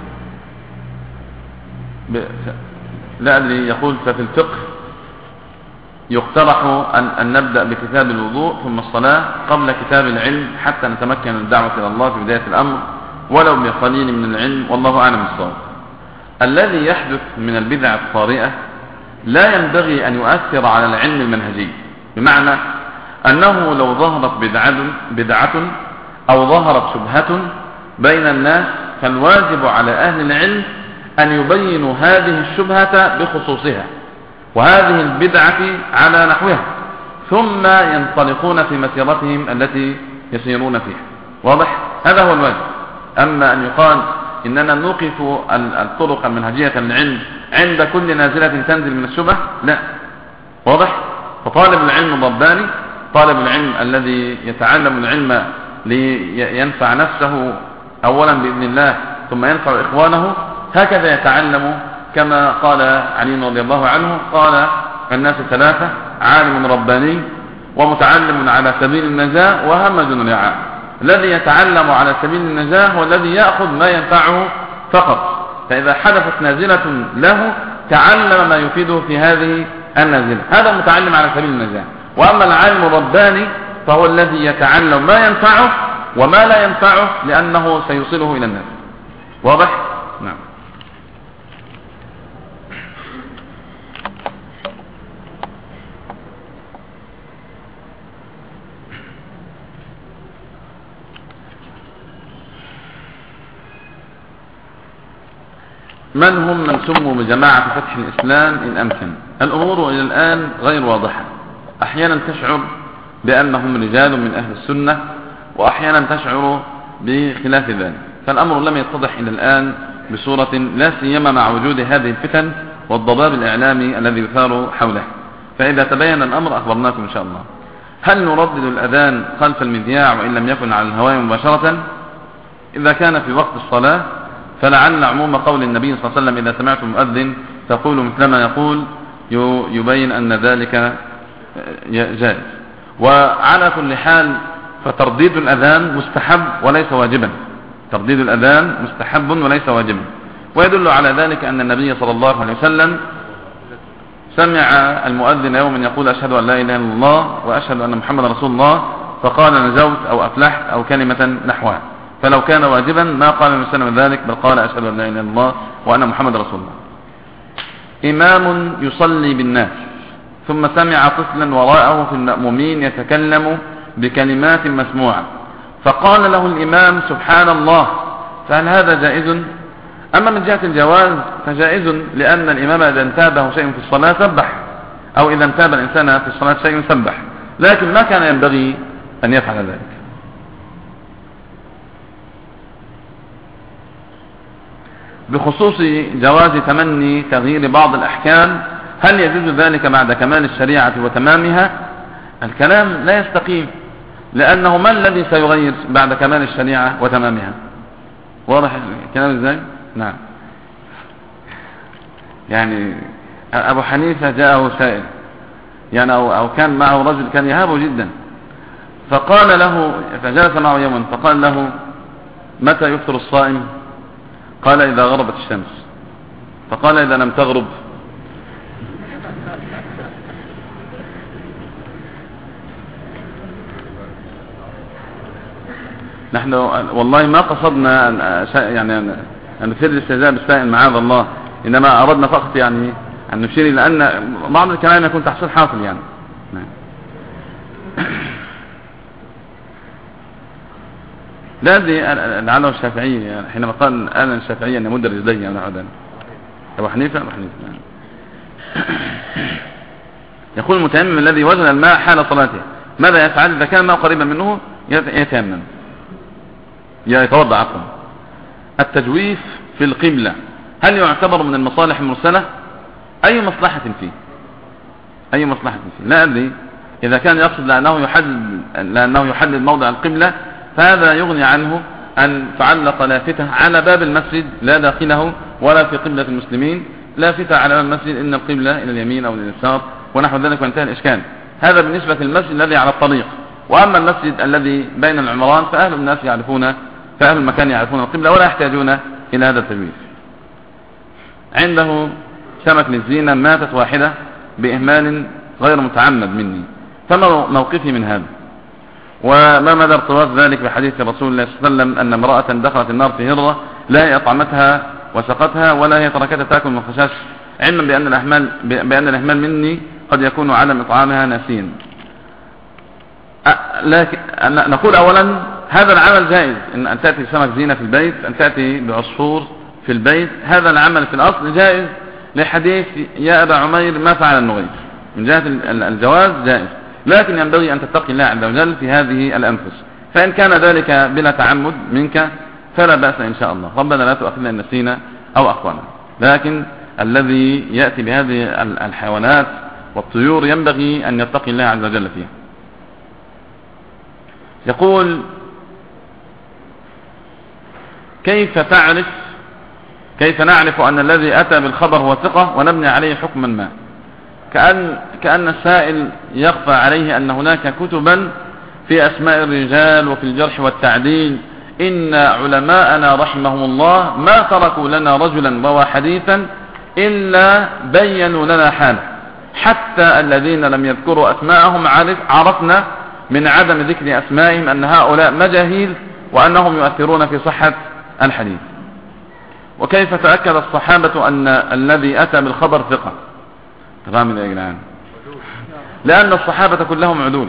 لا أدري. يقول: ففي الفقه يقترح أن نبدأ بكتاب الوضوء ثم الصلاة قبل كتاب العلم حتى نتمكن من الدعوة إلى الله في بداية الأمر ولو بقليل من العلم، والله أعلم بالصواب. الذي يحدث من البدع الطارئة لا ينبغي أن يؤثر على العلم المنهجي، بمعنى أنه لو ظهرت بدعة أو ظهرت شبهة بين الناس فالواجب على أهل العلم أن يبينوا هذه الشبهة بخصوصها وهذه البدعة على نحوها، ثم ينطلقون في مسيرتهم التي يسيرون فيها. واضح؟ هذا هو الواجب. أما أن يقال إننا نوقف الطرق المنهجية للعلم عند كل نازلة تنزل من الشبه، لا. واضح؟ فطالب العلم الرباني، طالب العلم الذي يتعلم العلم لينفع نفسه أولا بإذن الله ثم ينفع إخوانه، هكذا يتعلم. كما قال علي رضي الله عنه: قال: الناس ثلاثة: عالم رباني، ومتعلم على سبيل النجاة، وهمج رعاء. الذي يتعلم على سبيل النجاة هو الذي يأخذ ما ينفعه فقط، فإذا حدثت نازلة له تعلم ما يفيده في هذه النازلة، هذا المتعلم على سبيل النجاة. وأما العالم الرباني فهو الذي يتعلم ما ينفعه وما لا ينفعه لأنه سيوصله إلى الناس. واضح؟ نعم. من هم من سموا بجماعة فتح الإسلام إن أمكن؟ الأمور إلى الآن غير واضحة. أحيانا تشعر بأنهم رجال من أهل السنة، وأحيانا تشعر بخلاف ذلك، فالأمر لم يتضح إلى الآن بصورة، لا سيما مع وجود هذه الفتن والضباب الإعلامي الذي يثار حوله. فإذا تبين الأمر أخبرناكم إن شاء الله. هل نردد الأذان خلف المذياع وإن لم يكن على الهواء مباشرة؟ إذا كان في وقت الصلاة فلعل عموم قول النبي صلى الله عليه وسلم: إذا سمعتم مؤذن تقول مثلما يقول، يبين أن ذلك جائز. وعلى كل حال فترديد الأذان مستحب وليس واجبا، ترديد الأذان مستحب وليس واجبا. ويدل على ذلك أن النبي صلى الله عليه وسلم سمع المؤذن يوما يقول: أشهد أن لا إله إلا الله وأشهد أن محمد رسول الله، فقال: نجوت أو أفلحت أو كلمة نحوها. فلو كان واجبا ما قال النبي صلى الله عليه وسلم ذلك، بل قال: أشهد أن لا إله إلا الله وأن محمد رسول الله. إمام يصلي بالناس ثم سمع طفلا وراءه في المأمومين يتكلم بكلمات مسموعة، فقال له الإمام: سبحان الله، فهل هذا جائز؟ أما من جهة الجواز فجائز، لأن الإمام إذا انتابه شيء في الصلاة سبح، أو إذا انتاب الإنسان في الصلاة شيء سبح، لكن ما كان ينبغي أن يفعل ذلك. بخصوص جواز تمني تغيير بعض الأحكام، هل يجوز ذلك بعد كمال الشريعة وتمامها؟ الكلام لا يستقيم، لأنه ما الذي سيغير بعد كمال الشريعة وتمامها؟ واضح الكلام ازاي؟ نعم. يعني أبو حنيفة جاءه سائل، يعني أو كان معه رجل كان يهابه جدا، فقال له، فجلس معه يوما فقال له: متى يفطر الصائم؟ قال: إذا غربت الشمس. فقال: إذا لم تغرب؟ نحن والله ما قصدنا يعني أن نثير الاستهزاء بالسائل معاذ الله، إنما أردنا فقط يعني أن نشير إلى أن بعض الكلام يكون تحصيل حاصل يعني. لا أدري لعله الشافعي يعني حينما قال أنا الشافعي أن يمد رجليه أنا عدن. أبو حنيفة نعم. يقول المتيمم الذي وزن الماء حال صلاته ماذا يفعل؟ إذا كان الماء قريبا منه يتيمم، يتوضأ عفوا. التجويف في القبلة هل يعتبر من المصالح المرسلة؟ أي مصلحة فيه؟ أي مصلحة فيه؟ لا أدري. إذا كان يقصد لأنه يحدد موضع القبلة فهذا يغني عنه أن تعلق لافتة على باب المسجد لا داخله ولا في قبلة المسلمين، لافتة على باب المسجد إن القبلة إلى اليمين أو اليسار ونحو ذلك، وانتهى الإشكال. هذا بالنسبة للمسجد الذي على الطريق. وأما المسجد الذي بين العمران فأهل الناس يعرفون، فأهل المكان يعرفون القبلة ولا يحتاجون إلى هذا التجويف. عنده شمك للزينة ماتت واحدة بإهمال غير متعمد مني، فما موقفي من هذا؟ وما مدى ارتباط ذلك بحديث رسول الله صلى الله عليه وسلم أن امرأة دخلت النار في هرة لا هي أطعمتها وسقتها ولا هي تركتها تأكل من الخشاش، علما بأن الإهمال مني قد يكون عدم إطعامها ناسيا. لكن نقول أولا هذا العمل جائز، أن تأتي سمك زينة في البيت، أن تأتي بعصفور في البيت، هذا العمل في الأصل جائز لحديث يا أبا عمير ما فعل النغير، من جهة الجواز جائز، لكن ينبغي أن تتقي الله عز وجل في هذه الأنفس. فإن كان ذلك بلا تعمد منك فلا بأس إن شاء الله. ربنا لا تؤاخذنا إن نسينا أو أخطأنا. لكن الذي يأتي بهذه الحيوانات والطيور ينبغي أن يتقي الله عز وجل فيها. يقول: كيف نعرف أن الذي أتى بالخبر هو ثقة ونبني عليه حكما ما؟ كأن السائل يخفى عليه أن هناك كتبا في أسماء الرجال وفي الجرح والتعديل. إن علماءنا رحمهم الله ما تركوا لنا رجلا روى حديثا إلا بينوا لنا حاله، حتى الذين لم يذكروا أسماءهم عرفنا من عدم ذكر أسمائهم أن هؤلاء مجاهيل وأنهم يؤثرون في صحة الحديث. وكيف تأكد الصحابة أن الذي أتى بالخبر ثقة؟ تمام يا جدعان، لأن الصحابة كلهم عدول،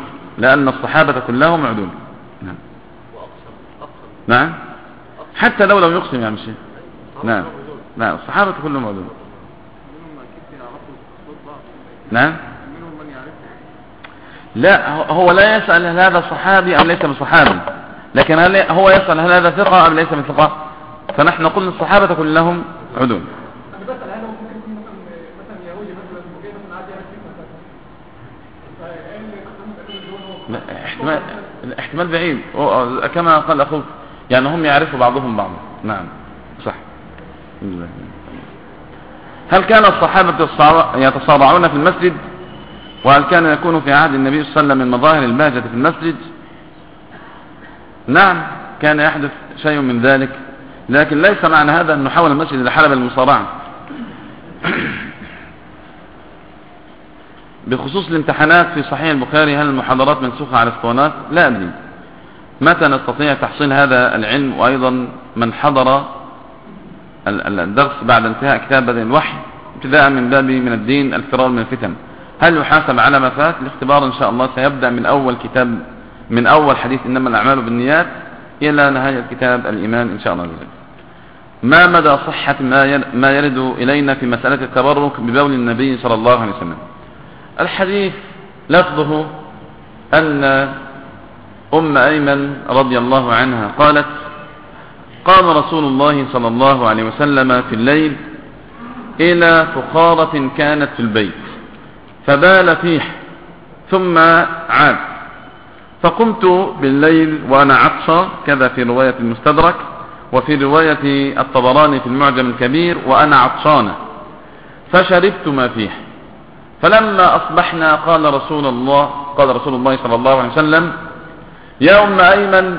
نعم. نعم، حتى لو لم يقسم يا مشي. نعم الصحابة كلهم عدول. نعم، لا هو لا يسأل هل هذا صحابي أم ليس بصحابي، لكن هو يسأل هل هذا ثقة أم ليس بثقة. فنحن نقول الصحابة كلهم عدول. احتمال بعيد كما قال أخوك، يعني هم يعرفوا بعضهم بعضا. نعم صح. هل كان الصحابة يتصارعون في المسجد؟ وهل كان يكون في عهد النبي صلى الله عليه وسلم من مظاهر البهجة في المسجد؟ نعم كان يحدث شيء من ذلك، لكن ليس معنى هذا أن نحول المسجد إلى حلبة المصارعة. بخصوص الامتحانات في صحيح البخاري، هل المحاضرات منسوخة على الاسطوانات؟ لا أدري. متى نستطيع تحصيل هذا العلم؟ وأيضا من حضر الدرس بعد انتهاء كتاب بدء الوحي ابتداء من باب من الدين الفرار من الفتن، هل يحاسب على ما فات؟ الاختبار إن شاء الله سيبدأ من أول حديث إنما الأعمال بالنيات إلى نهاية كتاب الإيمان إن شاء الله. ما مدى صحة ما يرد إلينا في مسألة التبرك ببول النبي صلى الله عليه وسلم؟ الحديث لفظه أن أم أيمن رضي الله عنها قالت: قام رسول الله صلى الله عليه وسلم في الليل إلى فخارة كانت في البيت فبال فيح ثم عاد، فقمت بالليل وأنا عطشان، كذا في رواية المستدرك، وفي رواية الطبراني في المعجم الكبير وأنا عطشان، فشربت ما فيه. فلما أصبحنا قال رسول الله صلى الله عليه وسلم: يا أم أيمن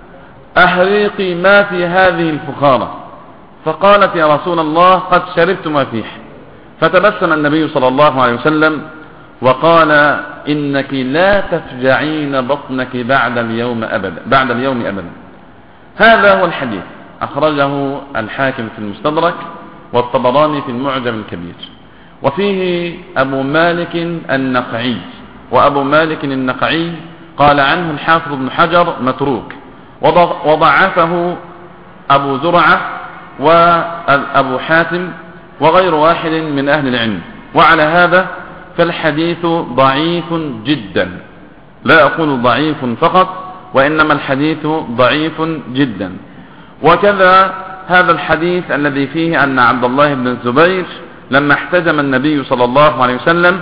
أهريقي ما في هذه الفخارة. فقالت: يا رسول الله قد شربت ما فيه. فتبسم النبي صلى الله عليه وسلم وقال: إنك لا تفجعين بطنك بعد اليوم أبدا. هذا هو الحديث، أخرجه الحاكم في المستدرك والطبراني في المعجم الكبير، وفيه أبو مالك النقعي. وأبو مالك النقعي قال عنه الحافظ ابن حجر متروك، وضعفه أبو زرعة وأبو حاتم وغير واحد من أهل العلم. وعلى هذا فالحديث ضعيف جدا، لا أقول ضعيف فقط، وإنما الحديث ضعيف جدا. وكذا هذا الحديث الذي فيه أن عبد الله بن الزبير لما احتجم النبي صلى الله عليه وسلم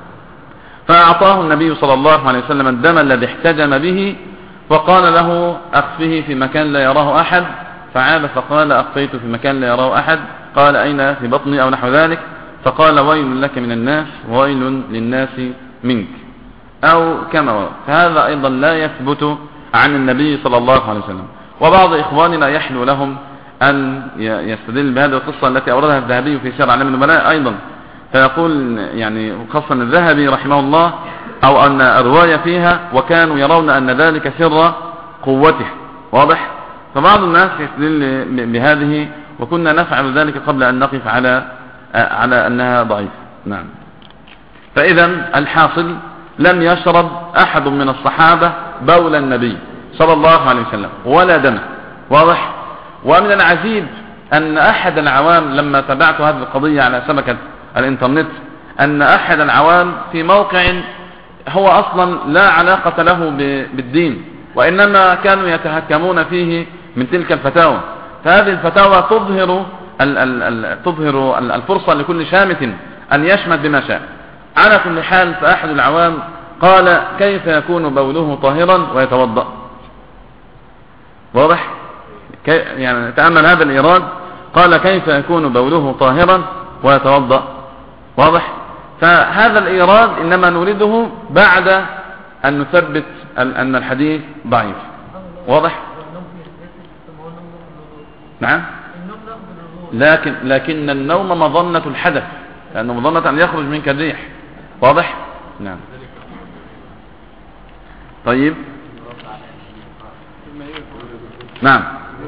فأعطاه النبي صلى الله عليه وسلم الدم الذي احتجم به، وقال له: أخفه في مكان لا يراه أحد. فعاد فقال: أخفيت في مكان لا يراه أحد. قال: أين؟ في بطني أو نحو ذلك. فقال: ويل لك من الناس وويل للناس منك، أو كما ورد. فهذا أيضا لا يثبت عن النبي صلى الله عليه وسلم. وبعض إخواننا يحلو لهم أن يستدل بهذه القصة التي أوردها الذهبي في سير أعلام النبلاء أيضا، فيقول يعني خاصة الذهبي رحمه الله أو أن الرواية فيها وكانوا يرون أن ذلك سر قوته، واضح. فبعض الناس يستدل بهذه، وكنا نفعل ذلك قبل أن نقف على أنها ضعيف. نعم. فإذا الحاصل لم يشرب أحد من الصحابة بول النبي صلى الله عليه وسلم ولا دمه، واضح. ومن العجيب أن أحد العوام لما تابعت هذه القضية على شبكة الإنترنت، أن أحد العوام في موقع هو أصلا لا علاقة له بالدين، وإنما كانوا يتهكمون فيه من تلك الفتاوى. فهذه الفتاوى تظهر الفرصة لكل شامت أن يشمت بما شاء. على كل حال، فأحد العوام قال: كيف يكون بوله طاهرا ويتوضأ؟ واضح؟ يعني تأمل هذا الإيراد، قال: كيف يكون بوله طاهرا ويتوضأ؟ واضح؟ فهذا الإيراد إنما نريده بعد أن نثبت أن الحديث ضعيف، واضح؟ نعم. لكن النوم مظنة الحدث، لأنه مظنة أن يخرج منك الريح، واضح؟ نعم. طيب. نعم.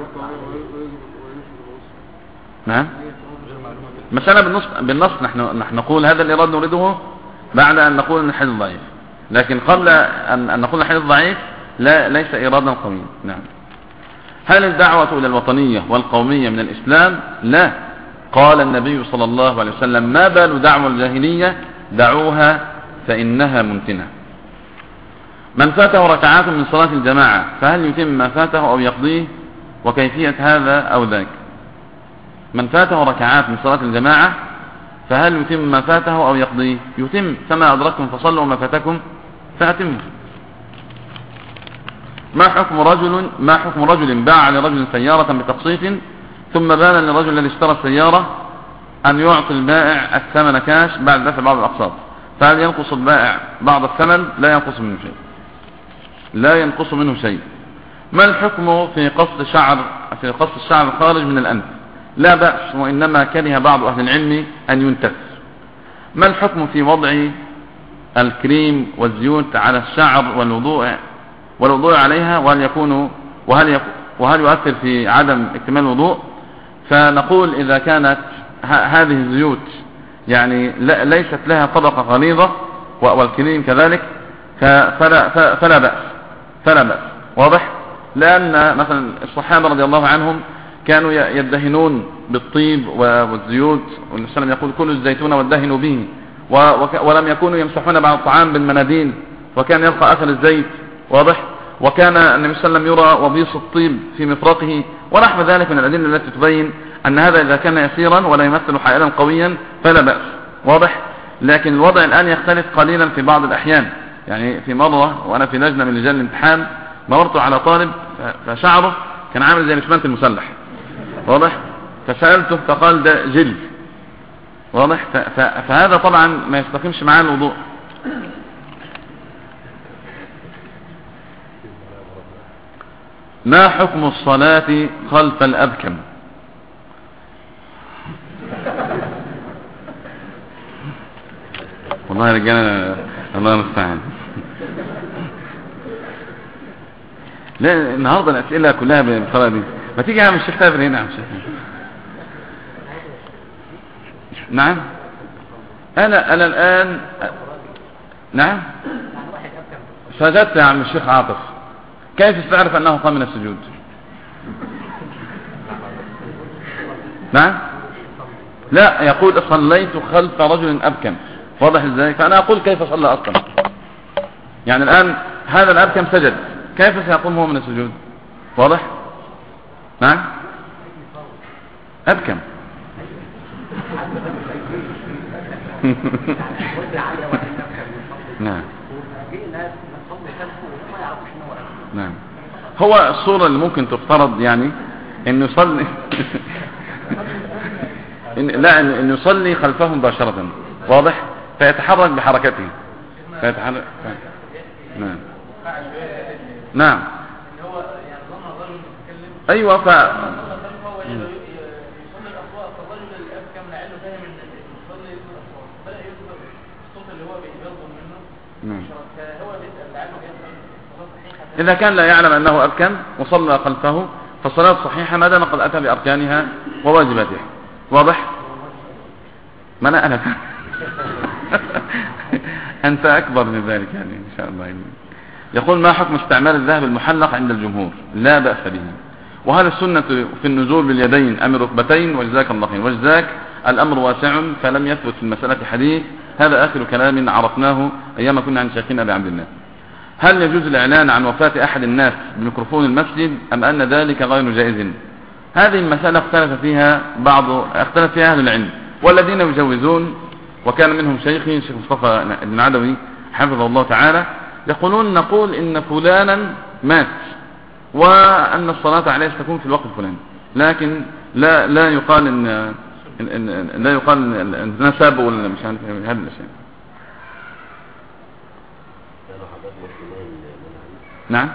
نعم. مسألة بالنص نحن نقول هذا الإيراد نريده بعد أن نقول أن الحديث ضعيف، لكن قبل أن نقول الحديث ضعيف ليس إيرادا قويا. نعم. هل الدعوة إلى الوطنية والقومية من الإسلام؟ لا. قال النبي صلى الله عليه وسلم: ما بال دعوة الجاهلية؟ دعوها فإنها منتنة. من فاته ركعات من صلاة الجماعة فهل يتم ما فاته أو يقضيه؟ وكيفية هذا أو ذاك. من فاته ركعات من صلاة الجماعة فهل يتم ما فاته أو يقضيه؟ يتم، فما أدركتم فصلوا وما فاتكم فأتموا. ما حكم رجل باع لرجل سيارة بتقسيط ثم بان للرجل الذي اشترى السيارة أن يعطي البائع الثمن كاش بعد دفع بعض الأقساط، فهل ينقص البائع بعض الثمن؟ لا ينقص منه شيء. ما الحكم في قص الشعر الخارج من الأنف؟ لا بأس، وإنما كره بعض أهل العلم أن ينتف. ما الحكم في وضع الكريم والزيوت على الشعر والوضوء عليها، وهل يؤثر في عدم اكتمال الوضوء؟ فنقول إذا كانت هذه الزيوت يعني ليست لها طبقة غليظة والكريم كذلك فلا بأس، واضح. لأن مثلا الصحابة رضي الله عنهم كانوا يدهنون بالطيب والزيوت، والنبي صلى الله عليه وسلم يقول: كلوا الزيتون وادهنوا به، ولم يكونوا يمسحون بعد الطعام بالمناديل، وكان يبقى أثر الزيت، واضح. وكان النبي صلى الله عليه وسلم يرى وبيص الطيب في مفرقه ونحو ذلك من الأدلة التي تبين أن هذا إذا كان يسيرا ولا يمثل حائلا قويا فلا بأس. واضح؟ لكن الوضع الآن يختلف قليلا في بعض الأحيان. يعني في مرة وأنا في لجنة من لجان الامتحان مررت على طالب فشعره كان عامل زي الإسمنت المسلح. واضح؟ فسألته فقال ده جل. واضح؟ فهذا طبعا ما يستقيمش معاه الوضوء. ما حكم الصلاة خلف الأبكم؟ والله يا رجال الله المستعان. لا النهارده الأسئلة كلها بالطريقة دي. ما تيجي يا عم الشيخ تابر هنا يا عم الشيخ. نعم أنا الآن نعم سجدت يا عم الشيخ عاطف. كيف تعرف أنه قام من السجود؟ نعم لا يقول صليت خلف رجل أبكم. واضح ازاي؟ فأنا أقول كيف صلى أصلا. يعني الآن هذا الأبكم سجد كيف سيقوم هو من السجود؟ واضح؟ نعم أبكم. نعم نعم. هو الصورة اللي ممكن تفترض يعني انه يصلي لا انه يصلي خلفه مباشرة. واضح؟ فيتحرك بحركته فيتحرك. نعم نعم ايوه إذا كان لا يعلم أنه أبكم وصلى خلفه فالصلاة صحيحة ما دام قد أتى بأركانها وواجباتها. واضح؟ ما أنا أنت أكبر من ذلك يعني إن شاء الله. يقول ما حكم استعمال الذهب المحلق عند الجمهور؟ لا بأس به. وهل السنة في النزول باليدين أم الركبتين؟ وجزاك الله خير. وجزاك الأمر واسع فلم يثبت في المسألة حديث. هذا آخر كلام عرفناه أيام كنا عن شيخنا أبي عبد الله. هل يجوز الإعلان عن وفاة أحد الناس بميكروفون المسجد أم أن ذلك غير جائز؟ هذه المسألة اختلف فيها أهل العلم والذين يجوزون وكان منهم شيخي الشيخ مصطفى بن عدوي حفظه الله تعالى يقولون نقول إن فلانا مات وأن الصلاة عليه ستكون في الوقت الفلاني لكن لا يقال إن لا يقال النسب ولا مش عارف هذا الشيء. نعم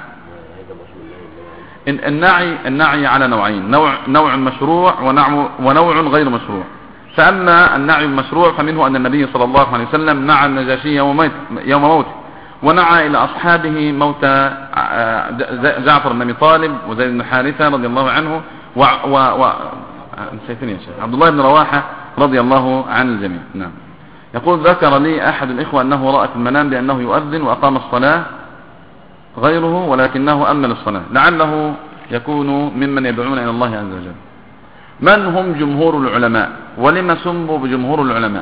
النعي على نوعين نوع مشروع ونوع غير مشروع. فأما النعي المشروع فمنه أن النبي صلى الله عليه وسلم نعى النجاشي يوم موته ونعى إلى أصحابه موت جعفر بن أبي طالب وزيد بن حارثة رضي الله عنه نسيتني يا شيخ عبد الله بن رواحة رضي الله عن الجميع. نعم. يقول ذكر لي أحد الإخوة أنه رأى في المنام بأنه يؤذن وأقام الصلاة غيره ولكنه أمن الصلاة لعله يكون ممن يدعون إلى الله عز وجل. من هم جمهور العلماء ولما سموا بجمهور العلماء؟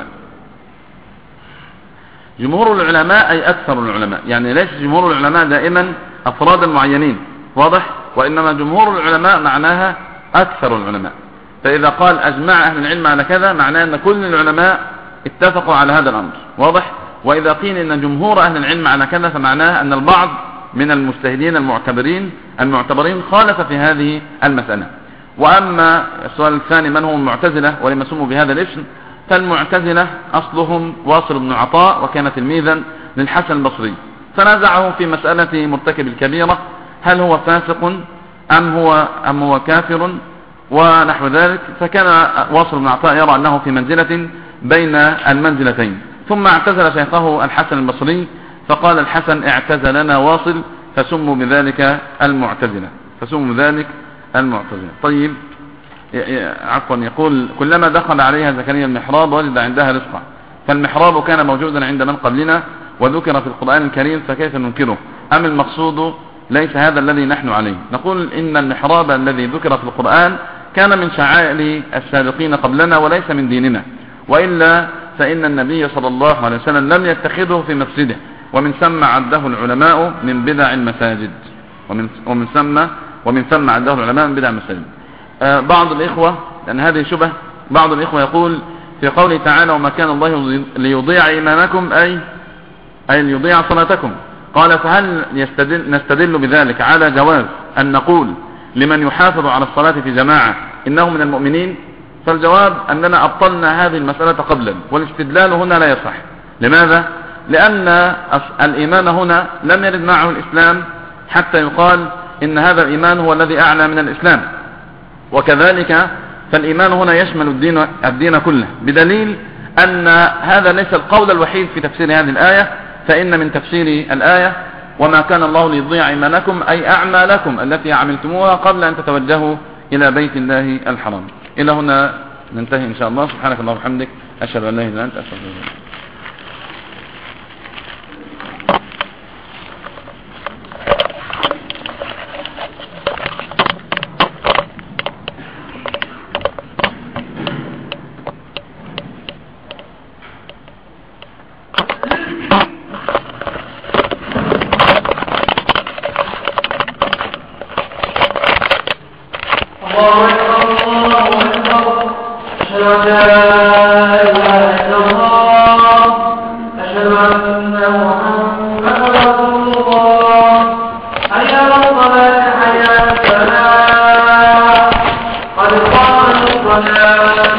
جمهور العلماء أي أكثر العلماء. يعني ليس جمهور العلماء دائما أفرادا معينين. واضح؟ وإنما جمهور العلماء معناها أكثر العلماء. فإذا قال أجمع أهل العلم على كذا معناه أن كل العلماء اتفقوا على هذا الأمر. واضح؟ وإذا قيل أن جمهور أهل العلم على كذا فمعناه أن البعض من المجتهدين المعتبرين خالف في هذه المسألة. وأما السؤال الثاني من هم المعتزلة ولما سموا بهذا الاسم؟ فالمعتزلة أصلهم واصل بن عطاء وكان تلميذا للحسن البصري تنازعه في مسألة مرتكب الكبيرة هل هو فاسق أم هو كافر ونحو ذلك. فكان واصل بن عطاء يرى أنه في منزلة بين المنزلتين ثم اعتزل شيخه الحسن البصري فقال الحسن اعتزلنا واصل فسموا بذلك المعتزلة طيب عفوا. يقول كلما دخل عليها زكريا المحراب وجد عندها رزقا فالمحراب كان موجودا عند من قبلنا وذكر في القرآن الكريم فكيف ننكره أم المقصود ليس هذا الذي نحن عليه؟ نقول إن المحراب الذي ذكر في القرآن كان من شعائر السابقين قبلنا وليس من ديننا وإلا فإن النبي صلى الله عليه وسلم لم يتخذه في مسجده ومن ثم عده العلماء من بدع المساجد. ومن ثم عنده العلماء من بدع المساجد. بعض الإخوة، لأن هذه شبه، بعض الإخوة يقول في قوله تعالى وما كان الله ليضيع إيمانكم أي ليضيع صلاتكم. قال فهل نستدل بذلك على جواز أن نقول لمن يحافظ على الصلاة في جماعة إنه من المؤمنين؟ فالجواب أننا أبطلنا هذه المسألة قبلا، والاستدلال هنا لا يصح. لماذا؟ لأن الإيمان هنا لم يرد معه الإسلام حتى يقال إن هذا الإيمان هو الذي أعلى من الإسلام، وكذلك فالإيمان هنا يشمل الدين كله، بدليل أن هذا ليس القول الوحيد في تفسير هذه الآية. فإن من تفسير الآية وما كان الله ليضيع إيمانكم أي أعمالكم التي عملتموها قبل أن تتوجهوا إلى بيت الله الحرام. إلى هنا ننتهي إن شاء الله. سبحانك اللهم وبحمدك، أشهد أن لا إله إلا أنت، أستغفرك. قد قامت الصلاة